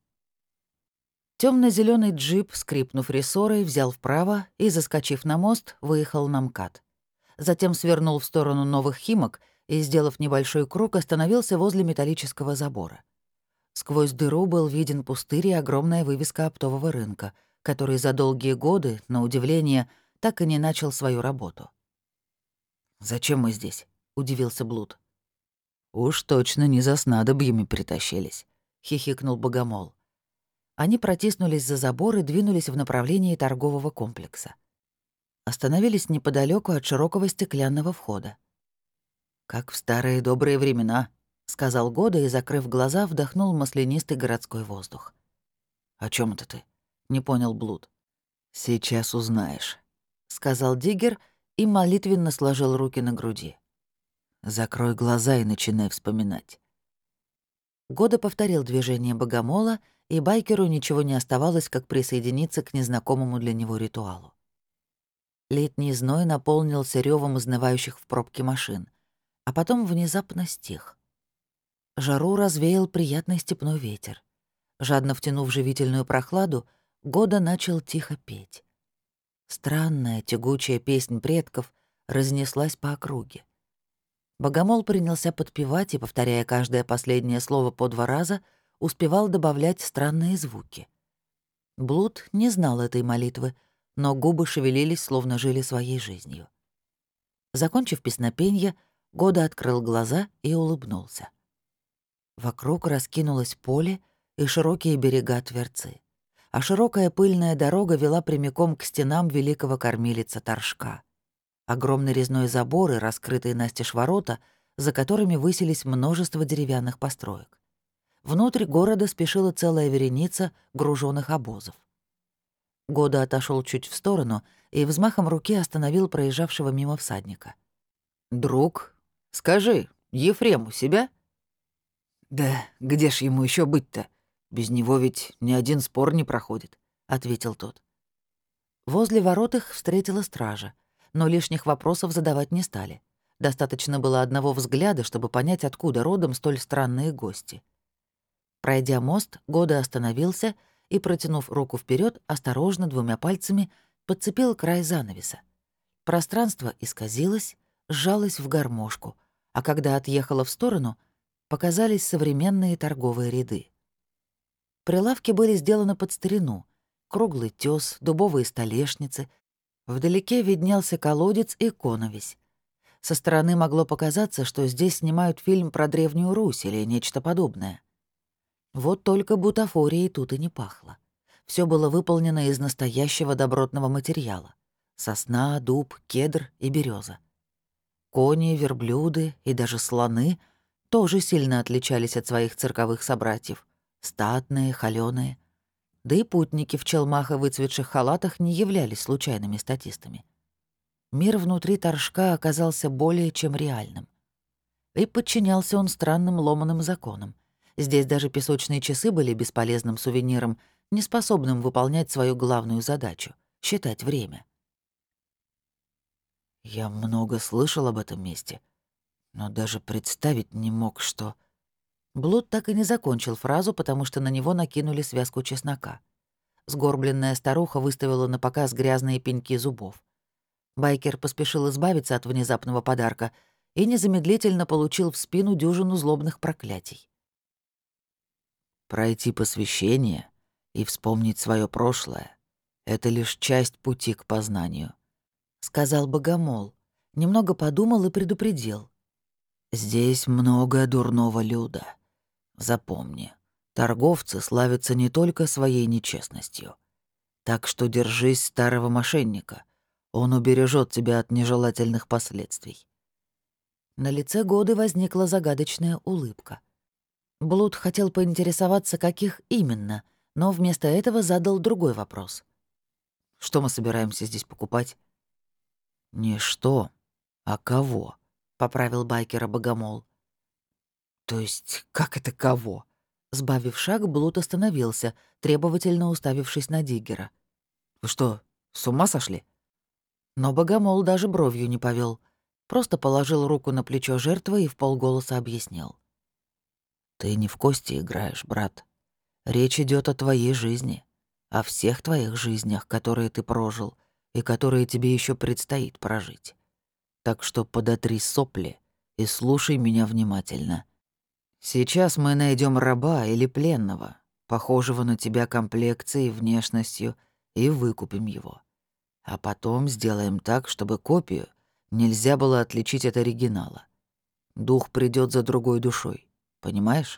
Темно-зеленый джип, скрипнув рессорой, взял вправо и, заскочив на мост, выехал на МКАД. Затем свернул в сторону Новых Химок и, сделав небольшой круг, остановился возле металлического забора. Сквозь дыру был виден пустырь и огромная вывеска оптового рынка, который за долгие годы, на удивление, так и не начал свою работу. «Зачем мы здесь?» — удивился Блуд. «Уж точно не за снадобьями притащились», — хихикнул Богомол. Они протиснулись за забор и двинулись в направлении торгового комплекса. Остановились неподалеку от широкого стеклянного входа. «Как в старые добрые времена», — сказал Года и, закрыв глаза, вдохнул маслянистый городской воздух. «О чем это ты?» — не понял Блуд. «Сейчас узнаешь», — сказал Диггер и молитвенно сложил руки на груди. «Закрой глаза и начинай вспоминать». Года повторил движение Богомола, и байкеру ничего не оставалось, как присоединиться к незнакомому для него ритуалу. Летний зной наполнился рёвом изнывающих в пробке машин, а потом внезапно стих. Жару развеял приятный степной ветер. Жадно втянув живительную прохладу, Года начал тихо петь. Странная тягучая песнь предков разнеслась по округе. Богомол принялся подпевать и, повторяя каждое последнее слово по два раза, успевал добавлять странные звуки. Блуд не знал этой молитвы, но губы шевелились, словно жили своей жизнью. Закончив песнопенье, Года открыл глаза и улыбнулся. Вокруг раскинулось поле и широкие берега Тверцы, а широкая пыльная дорога вела прямиком к стенам великого кормилица Торжка. Огромный резной забор и раскрытые настежь ворота, за которыми высились множество деревянных построек. Внутрь города спешила целая вереница груженных обозов. Года отошел чуть в сторону и взмахом руки остановил проезжавшего мимо всадника. «Друг, скажи, Ефрем у себя?» «Да где ж ему еще быть-то? Без него ведь ни один спор не проходит», — ответил тот. Возле ворот их встретила стража, но лишних вопросов задавать не стали. Достаточно было одного взгляда, чтобы понять, откуда родом столь странные гости. Пройдя мост, Года остановился и, протянув руку вперед, осторожно двумя пальцами подцепил край занавеса. Пространство исказилось, сжалось в гармошку, а когда отъехало в сторону, показались современные торговые ряды. Прилавки были сделаны под старину. Круглый тёс, дубовые столешницы. Вдалеке виднелся колодец и коновесь. Со стороны могло показаться, что здесь снимают фильм про Древнюю Русь или нечто подобное. Вот только бутафорией тут и не пахло. Все было выполнено из настоящего добротного материала. Сосна, дуб, кедр и береза. Кони, верблюды и даже слоны тоже сильно отличались от своих цирковых собратьев. Статные, холёные. Да и путники в челмах и выцветших халатах не являлись случайными статистами. Мир внутри Торжка оказался более чем реальным. И подчинялся он странным ломаным законам. Здесь даже песочные часы были бесполезным сувениром, неспособным выполнять свою главную задачу — считать время. Я много слышал об этом месте, но даже представить не мог, что... Блуд так и не закончил фразу, потому что на него накинули связку чеснока. Сгорбленная старуха выставила на показ грязные пеньки зубов. Байкер поспешил избавиться от внезапного подарка и незамедлительно получил в спину дюжину злобных проклятий. Пройти посвящение и вспомнить свое прошлое — это лишь часть пути к познанию, — сказал Богомол, немного подумал и предупредил. Здесь много дурного люда. Запомни, торговцы славятся не только своей нечестностью. Так что держись старого мошенника, он убережет тебя от нежелательных последствий. На лице Годы возникла загадочная улыбка. Блуд хотел поинтересоваться, каких именно, но вместо этого задал другой вопрос. «Что мы собираемся здесь покупать?» «Не что, а кого?» — поправил байкера Богомол. «То есть как это кого?» Сбавив шаг, Блуд остановился, требовательно уставившись на Диггера. «Вы что, с ума сошли?» Но Богомол даже бровью не повел, просто положил руку на плечо жертвы и вполголоса объяснил. «Ты не в кости играешь, брат. Речь идет о твоей жизни, о всех твоих жизнях, которые ты прожил и которые тебе еще предстоит прожить. Так что подотри сопли и слушай меня внимательно. Сейчас мы найдем раба или пленного, похожего на тебя комплекцией и внешностью, и выкупим его. А потом сделаем так, чтобы копию нельзя было отличить от оригинала. Дух придет за другой душой, понимаешь?»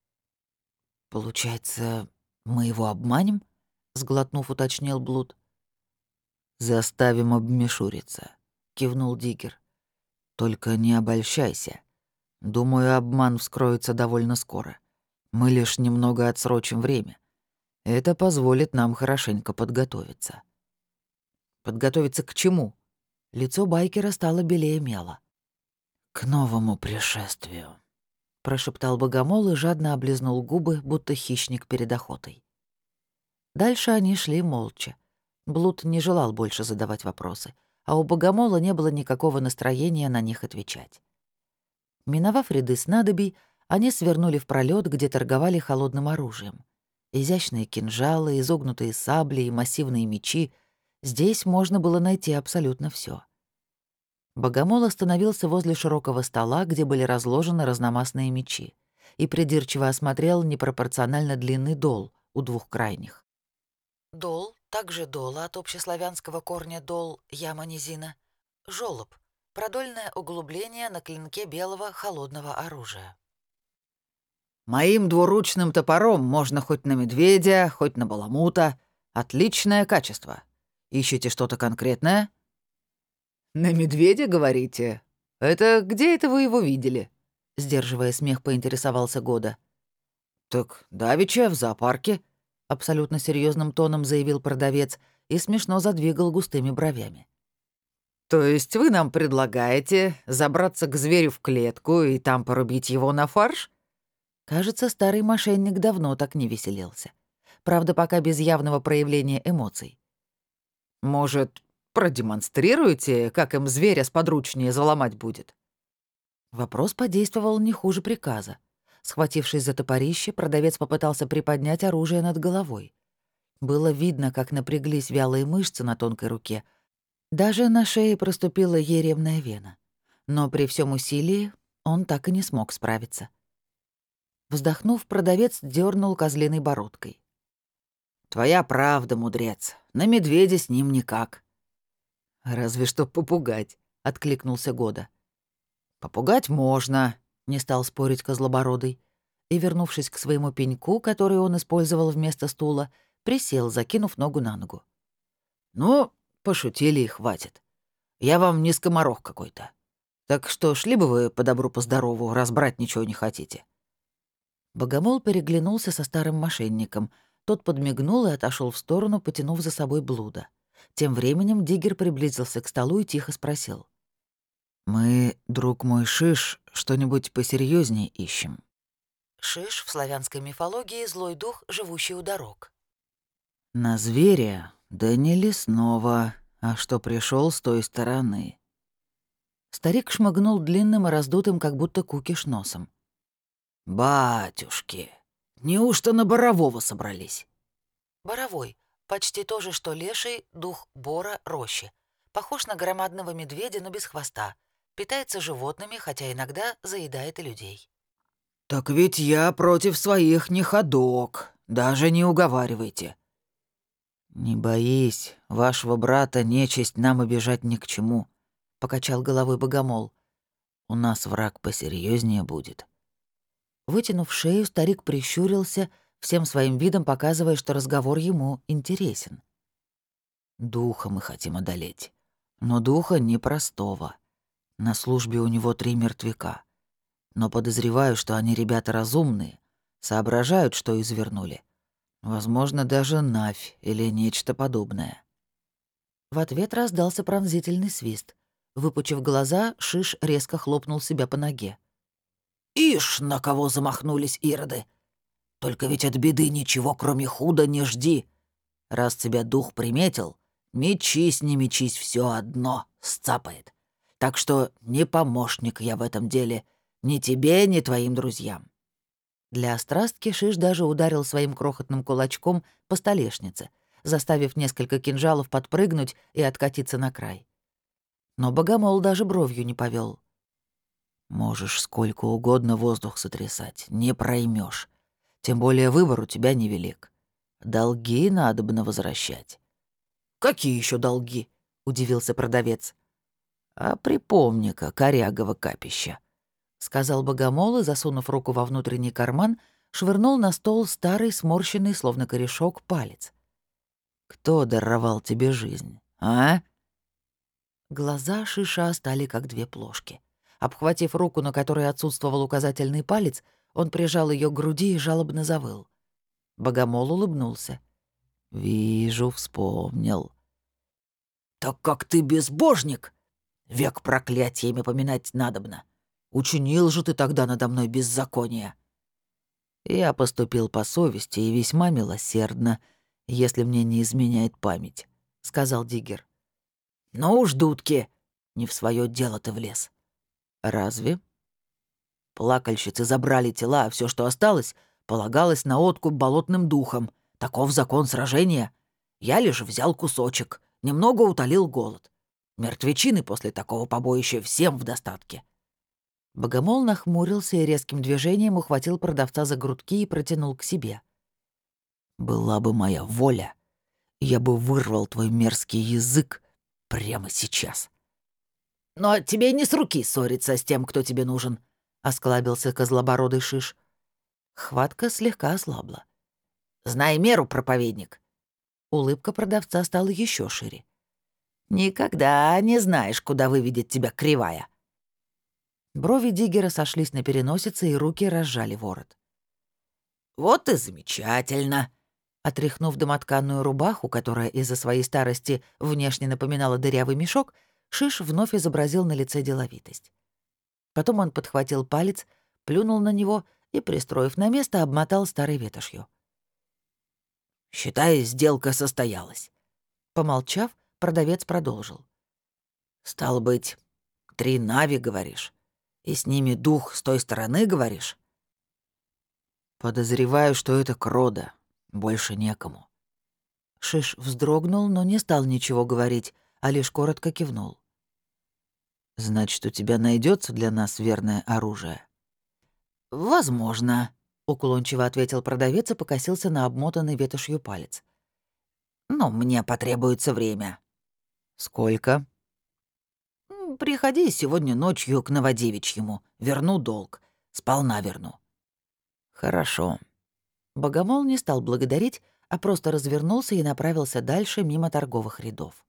«Получается, мы его обманем?» — сглотнув, уточнил Блуд. «Заставим обмешуриться», — кивнул Диггер. «Только не обольщайся. Думаю, обман вскроется довольно скоро. Мы лишь немного отсрочим время. Это позволит нам хорошенько подготовиться». «Подготовиться к чему?» Лицо байкера стало белее мела. «К новому пришествию», — прошептал Богомол и жадно облизнул губы, будто хищник перед охотой. Дальше они шли молча. Блуд не желал больше задавать вопросы, а у Богомола не было никакого настроения на них отвечать. Миновав ряды снадобий, они свернули в пролет, где торговали холодным оружием. Изящные кинжалы, изогнутые сабли и массивные мечи — здесь можно было найти абсолютно все. Богомол остановился возле широкого стола, где были разложены разномастные мечи, и придирчиво осмотрел непропорционально длинный дол у двух крайних. Дол, также дола от общеславянского корня дол, яма низина, жёлоб, продольное углубление на клинке белого холодного оружия. «Моим двуручным топором можно хоть на медведя, хоть на баламута. Отличное качество. Ищете что-то конкретное?» «На медведя, говорите? Это где это вы его видели?» Сдерживая смех, поинтересовался Года. «Так давеча в зоопарке», — абсолютно серьезным тоном заявил продавец и смешно задвигал густыми бровями. «То есть вы нам предлагаете забраться к зверю в клетку и там порубить его на фарш?» Кажется, старый мошенник давно так не веселился. Правда, пока без явного проявления эмоций. «Может, продемонстрируете, как им зверя сподручнее заломать будет?» Вопрос подействовал не хуже приказа. Схватившись за топорище, продавец попытался приподнять оружие над головой. Было видно, как напряглись вялые мышцы на тонкой руке. Даже на шее проступила еремная вена. Но при всем усилии он так и не смог справиться. Вздохнув, продавец дернул козлиной бородкой. «Твоя правда, мудрец. На медведя с ним никак». «Разве что попугать», — откликнулся Года. «Попугать можно», — не стал спорить Козлобородый. И, вернувшись к своему пеньку, который он использовал вместо стула, присел, закинув ногу на ногу. «Ну, пошутили и хватит. Я вам не скоморох какой-то. Так что шли бы вы по добру, по здорову, раз брать ничего не хотите». Богомол переглянулся со старым мошенником. Тот подмигнул и отошел в сторону, потянув за собой Блуда. Тем временем Диггер приблизился к столу и тихо спросил. «Мы, друг мой Шиш, что-нибудь посерьезнее ищем». Шиш в славянской мифологии — злой дух, живущий у дорог. «На зверя, да не лесного, а что пришел с той стороны». Старик шмыгнул длинным и раздутым, как будто кукиш, носом. «Батюшки, неужто на Борового собрались?» Боровой — почти то же, что леший, дух бора, рощи. Похож на громадного медведя, но без хвоста. Питается животными, хотя иногда заедает и людей. «Так ведь я против своих не ходок. Даже не уговаривайте». «Не боись, вашего брата нечисть нам обижать ни к чему», — покачал головой Богомол. «У нас враг посерьезнее будет». Вытянув шею, старик прищурился, всем своим видом показывая, что разговор ему интересен. «Духа мы хотим одолеть, но духа непростого. На службе у него три мертвяка. Но подозреваю, что они ребята разумные, соображают, что извернули. Возможно, даже Навь или нечто подобное». В ответ раздался пронзительный свист. Выпучив глаза, Шиш резко хлопнул себя по ноге. «Ишь, на кого замахнулись ироды! Только ведь от беды ничего, кроме худа, не жди. Раз тебя дух приметил, мечись, не мечись, все одно сцапает. Так что не помощник я в этом деле ни тебе, ни твоим друзьям». Для острастки Шиш даже ударил своим крохотным кулачком по столешнице, заставив несколько кинжалов подпрыгнуть и откатиться на край. Но Богомол даже бровью не повел. «Можешь сколько угодно воздух сотрясать, не проймешь. Тем более выбор у тебя невелик. Долги надобно возвращать». «Какие еще долги?» — удивился продавец. «А припомни-ка корягово капища», — сказал Богомол и, засунув руку во внутренний карман, швырнул на стол старый, сморщенный, словно корешок, палец. «Кто даровал тебе жизнь, а?» Глаза Шиша стали как две плошки. Обхватив руку, на которой отсутствовал указательный палец, он прижал ее к груди и жалобно завыл. Богомол улыбнулся. «Вижу, вспомнил». «Так как ты безбожник, век проклятиями поминать надобно. Учинил же ты тогда надо мной беззаконие». «Я поступил по совести и весьма милосердно, если мне не изменяет память», — сказал Диггер. «Ну уж, дудки, не в свое дело ты влез». «Разве?» «Плакальщицы забрали тела, а все, что осталось, полагалось на откуп болотным духом. Таков закон сражения. Я лишь взял кусочек, немного утолил голод. Мертвечины после такого побоища всем в достатке». Богомол нахмурился и резким движением ухватил продавца за грудки и протянул к себе. «Была бы моя воля, я бы вырвал твой мерзкий язык прямо сейчас». «Но тебе не с руки ссориться с тем, кто тебе нужен», — осклабился козлобородый Шиш. Хватка слегка ослабла. «Знай меру, проповедник». Улыбка продавца стала еще шире. «Никогда не знаешь, куда выведет тебя кривая». Брови Диггера сошлись на переносице, и руки разжали ворот. «Вот и замечательно». Отряхнув домотканную рубаху, которая из-за своей старости внешне напоминала дырявый мешок, Шиш вновь изобразил на лице деловитость. Потом он подхватил палец, плюнул на него и, пристроив на место, обмотал старой ветошью. «Считай, сделка состоялась». Помолчав, продавец продолжил. «Стало быть, три нави, говоришь? И с ними дух с той стороны, говоришь?» «Подозреваю, что это Крода. Больше некому». Шиш вздрогнул, но не стал ничего говорить, а лишь коротко кивнул. «Значит, у тебя найдется для нас верное оружие?» «Возможно», — уклончиво ответил продавец и покосился на обмотанный ветошью палец. «Но мне потребуется время». «Сколько?» «Приходи сегодня ночью к Новодевичьему. Верну долг. Сполна верну». «Хорошо». Богомол не стал благодарить, а просто развернулся и направился дальше мимо торговых рядов.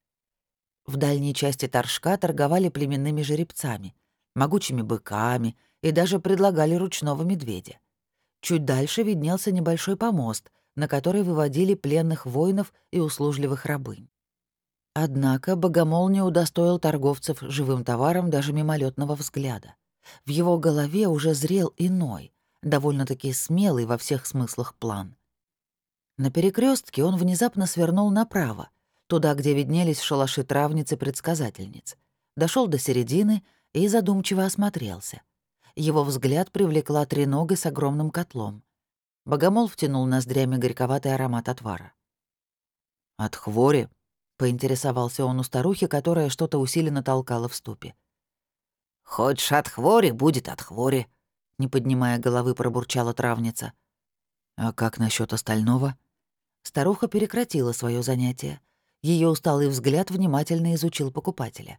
В дальней части Торжка торговали племенными жеребцами, могучими быками и даже предлагали ручного медведя. Чуть дальше виднелся небольшой помост, на который выводили пленных воинов и услужливых рабынь. Однако Богомол не удостоил торговцев живым товаром даже мимолетного взгляда. В его голове уже зрел иной, довольно-таки смелый во всех смыслах план. На перекрестке он внезапно свернул направо, туда, где виднелись шалаши травниц-предсказательниц. Дошел до середины и задумчиво осмотрелся. Его взгляд привлекла тренога с огромным котлом. Богомол втянул ноздрями горьковатый аромат отвара. «От хвори?» — поинтересовался он у старухи, которая что-то усиленно толкала в ступе. «Хочешь от хвори, будет от хвори», — не поднимая головы, пробурчала травница. «А как насчет остального?» Старуха прекратила свое занятие. Ее усталый взгляд внимательно изучил покупателя.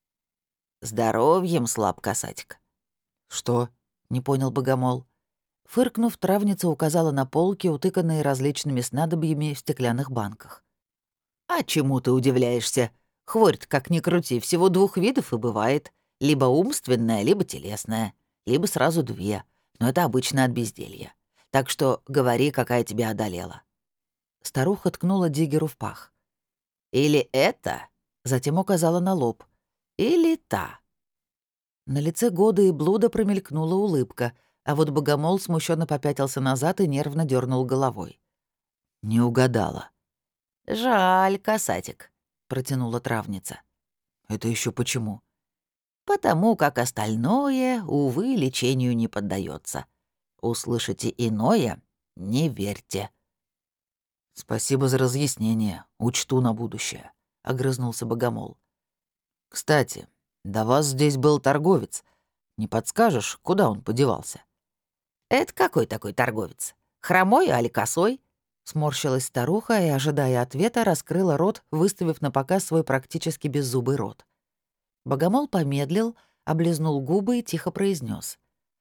«Здоровьем слаб, касатик». «Что?» — не понял Богомол. Фыркнув, травница указала на полки, утыканные различными снадобьями в стеклянных банках. «А чему ты удивляешься? Хворь-то, как ни крути, всего двух видов и бывает. Либо умственная, либо телесная, либо сразу две, но это обычно от безделья. Так что говори, какая тебя одолела». Старуха ткнула Диггеру в пах. «Или это?» — затем указала на лоб. «Или та». На лице Года и Блуда промелькнула улыбка, а вот Богомол смущенно попятился назад и нервно дернул головой. «Не угадала». «Жаль, касатик», — протянула травница. «Это еще почему?» «Потому как остальное, увы, лечению не поддается. Услышите иное — не верьте». «Спасибо за разъяснение, учту на будущее», — огрызнулся Богомол. «Кстати, до вас здесь был торговец. Не подскажешь, куда он подевался?» «Это какой такой торговец? Хромой али косой?» Сморщилась старуха и, ожидая ответа, раскрыла рот, выставив на показ свой практически беззубый рот. Богомол помедлил, облизнул губы и тихо произнес: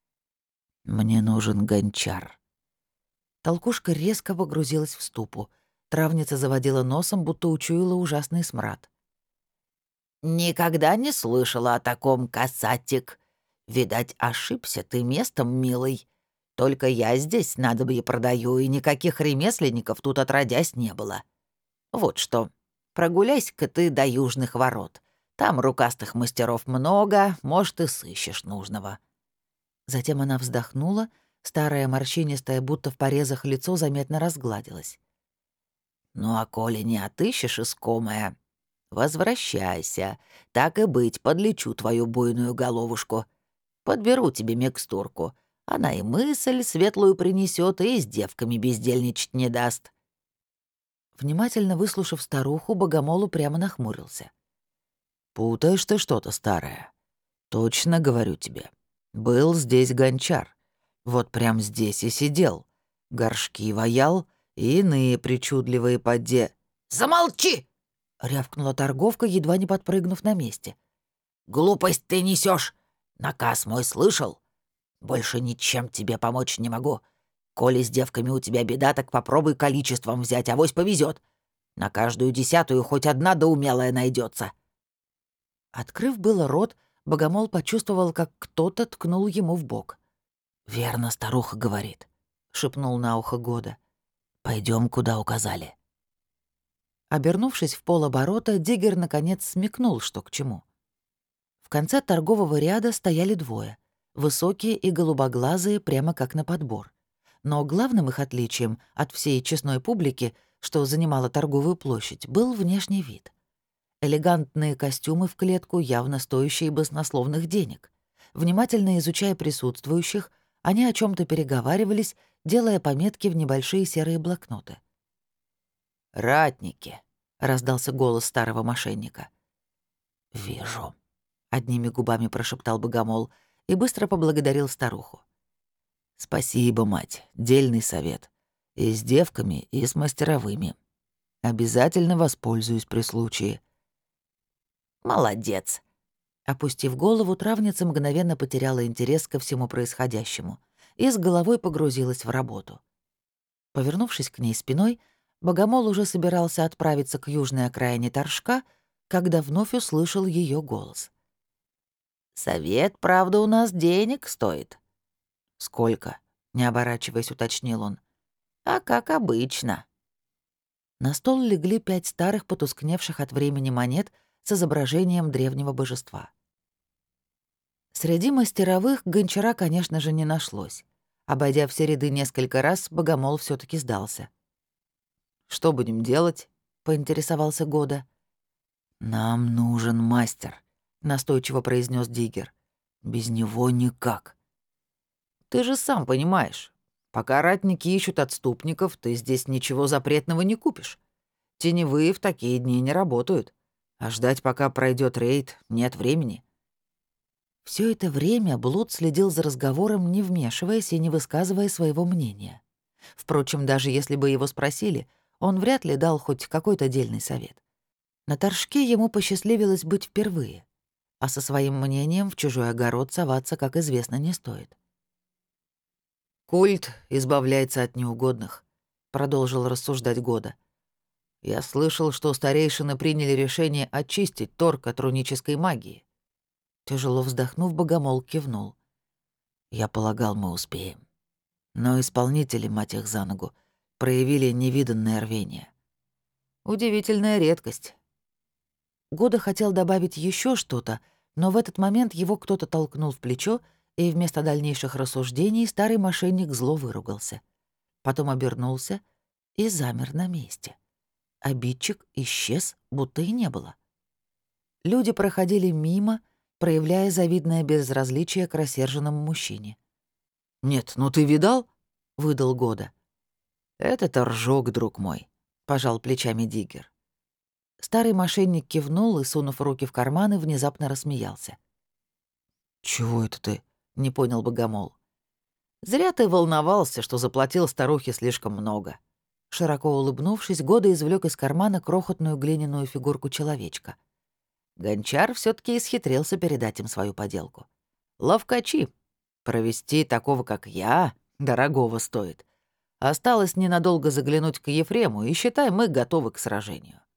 «Мне нужен гончар». Толкушка резко погрузилась в ступу. Травница заводила носом, будто учуяла ужасный смрад. «Никогда не слышала о таком, касатик. Видать, ошибся ты местом, милый. Только я здесь надобье продаю, и никаких ремесленников тут отродясь не было. Вот что, прогуляйся-ка ты до южных ворот. Там рукастых мастеров много, может, и сыщешь нужного». Затем она вздохнула, старое морщинистое, будто в порезах лицо заметно разгладилось. «Ну а коли не отыщешь искомое, возвращайся. Так и быть, подлечу твою буйную головушку. Подберу тебе микстурку. Она и мысль светлую принесет, и с девками бездельничать не даст». Внимательно выслушав старуху, Богомол прямо нахмурился. «Путаешь ты что-то, старое. Точно говорю тебе. Был здесь гончар. Вот прям здесь и сидел. Горшки ваял и иные причудливые поде...» «Замолчи!» — рявкнула торговка, едва не подпрыгнув на месте. «Глупость ты несешь. Наказ мой слышал? Больше ничем тебе помочь не могу. Коли с девками у тебя беда, так попробуй количеством взять, авось повезет. На каждую десятую хоть одна да умелая найдется. Открыв было рот, Богомол почувствовал, как кто-то ткнул ему в бок. «Верно, старуха говорит», — шепнул на ухо Года. Пойдем, куда указали». Обернувшись в полоборота, Диггер наконец смекнул, что к чему. В конце торгового ряда стояли двое — высокие и голубоглазые, прямо как на подбор. Но главным их отличием от всей честной публики, что занимала торговую площадь, был внешний вид. Элегантные костюмы в клетку, явно стоящие баснословных денег. Внимательно изучая присутствующих, они о чем то переговаривались, делая пометки в небольшие серые блокноты. «Ратники», — раздался голос старого мошенника. «Вижу», — одними губами прошептал Богомол и быстро поблагодарил старуху. «Спасибо, мать, дельный совет. И с девками, и с мастеровыми. Обязательно воспользуюсь при случае». «Молодец». Опустив голову, травница мгновенно потеряла интерес ко всему происходящему и с головой погрузилась в работу. Повернувшись к ней спиной, Богомол уже собирался отправиться к южной окраине Торжка, когда вновь услышал ее голос. «Совет, правда, у нас денег стоит». «Сколько?» — не оборачиваясь, уточнил он. «А как обычно». На стол легли пять старых, потускневших от времени монет с изображением древнего божества. Среди мастеровых гончара, конечно же, не нашлось. Обойдя все ряды несколько раз, Богомол все таки сдался. «Что будем делать?» — поинтересовался Года. «Нам нужен мастер», — настойчиво произнес Диггер. «Без него никак». «Ты же сам понимаешь, пока ратники ищут отступников, ты здесь ничего запретного не купишь. Теневые в такие дни не работают, а ждать, пока пройдет рейд, нет времени». Все это время Блуд следил за разговором, не вмешиваясь и не высказывая своего мнения. Впрочем, даже если бы его спросили, он вряд ли дал хоть какой-то дельный совет. На Торжке ему посчастливилось быть впервые, а со своим мнением в чужой огород соваться, как известно, не стоит. «Культ избавляется от неугодных», — продолжил рассуждать Года. «Я слышал, что старейшины приняли решение очистить торг от рунической магии. Тяжело вздохнув, Богомол кивнул. «Я полагал, мы успеем. Но исполнители, мать их за ногу, проявили невиданное рвение. Удивительная редкость». Года хотел добавить еще что-то, но в этот момент его кто-то толкнул в плечо, и вместо дальнейших рассуждений старый мошенник зло выругался. Потом обернулся и замер на месте. Обидчик исчез, будто и не было. Люди проходили мимо, проявляя завидное безразличие к рассерженному мужчине. «Нет, ну ты видал?» — выдал Года. «Это торжок, друг мой», — пожал плечами Диггер. Старый мошенник кивнул и, сунув руки в карманы, внезапно рассмеялся. «Чего это ты?» — не понял Богомол. «Зря ты волновался, что заплатил старухе слишком много». Широко улыбнувшись, Года извлек из кармана крохотную глиняную фигурку человечка. Гончар все таки исхитрился передать им свою поделку. «Ловкачи. Провести такого, как я, дорогого стоит. Осталось ненадолго заглянуть к Ефрему, и, считай, мы готовы к сражению».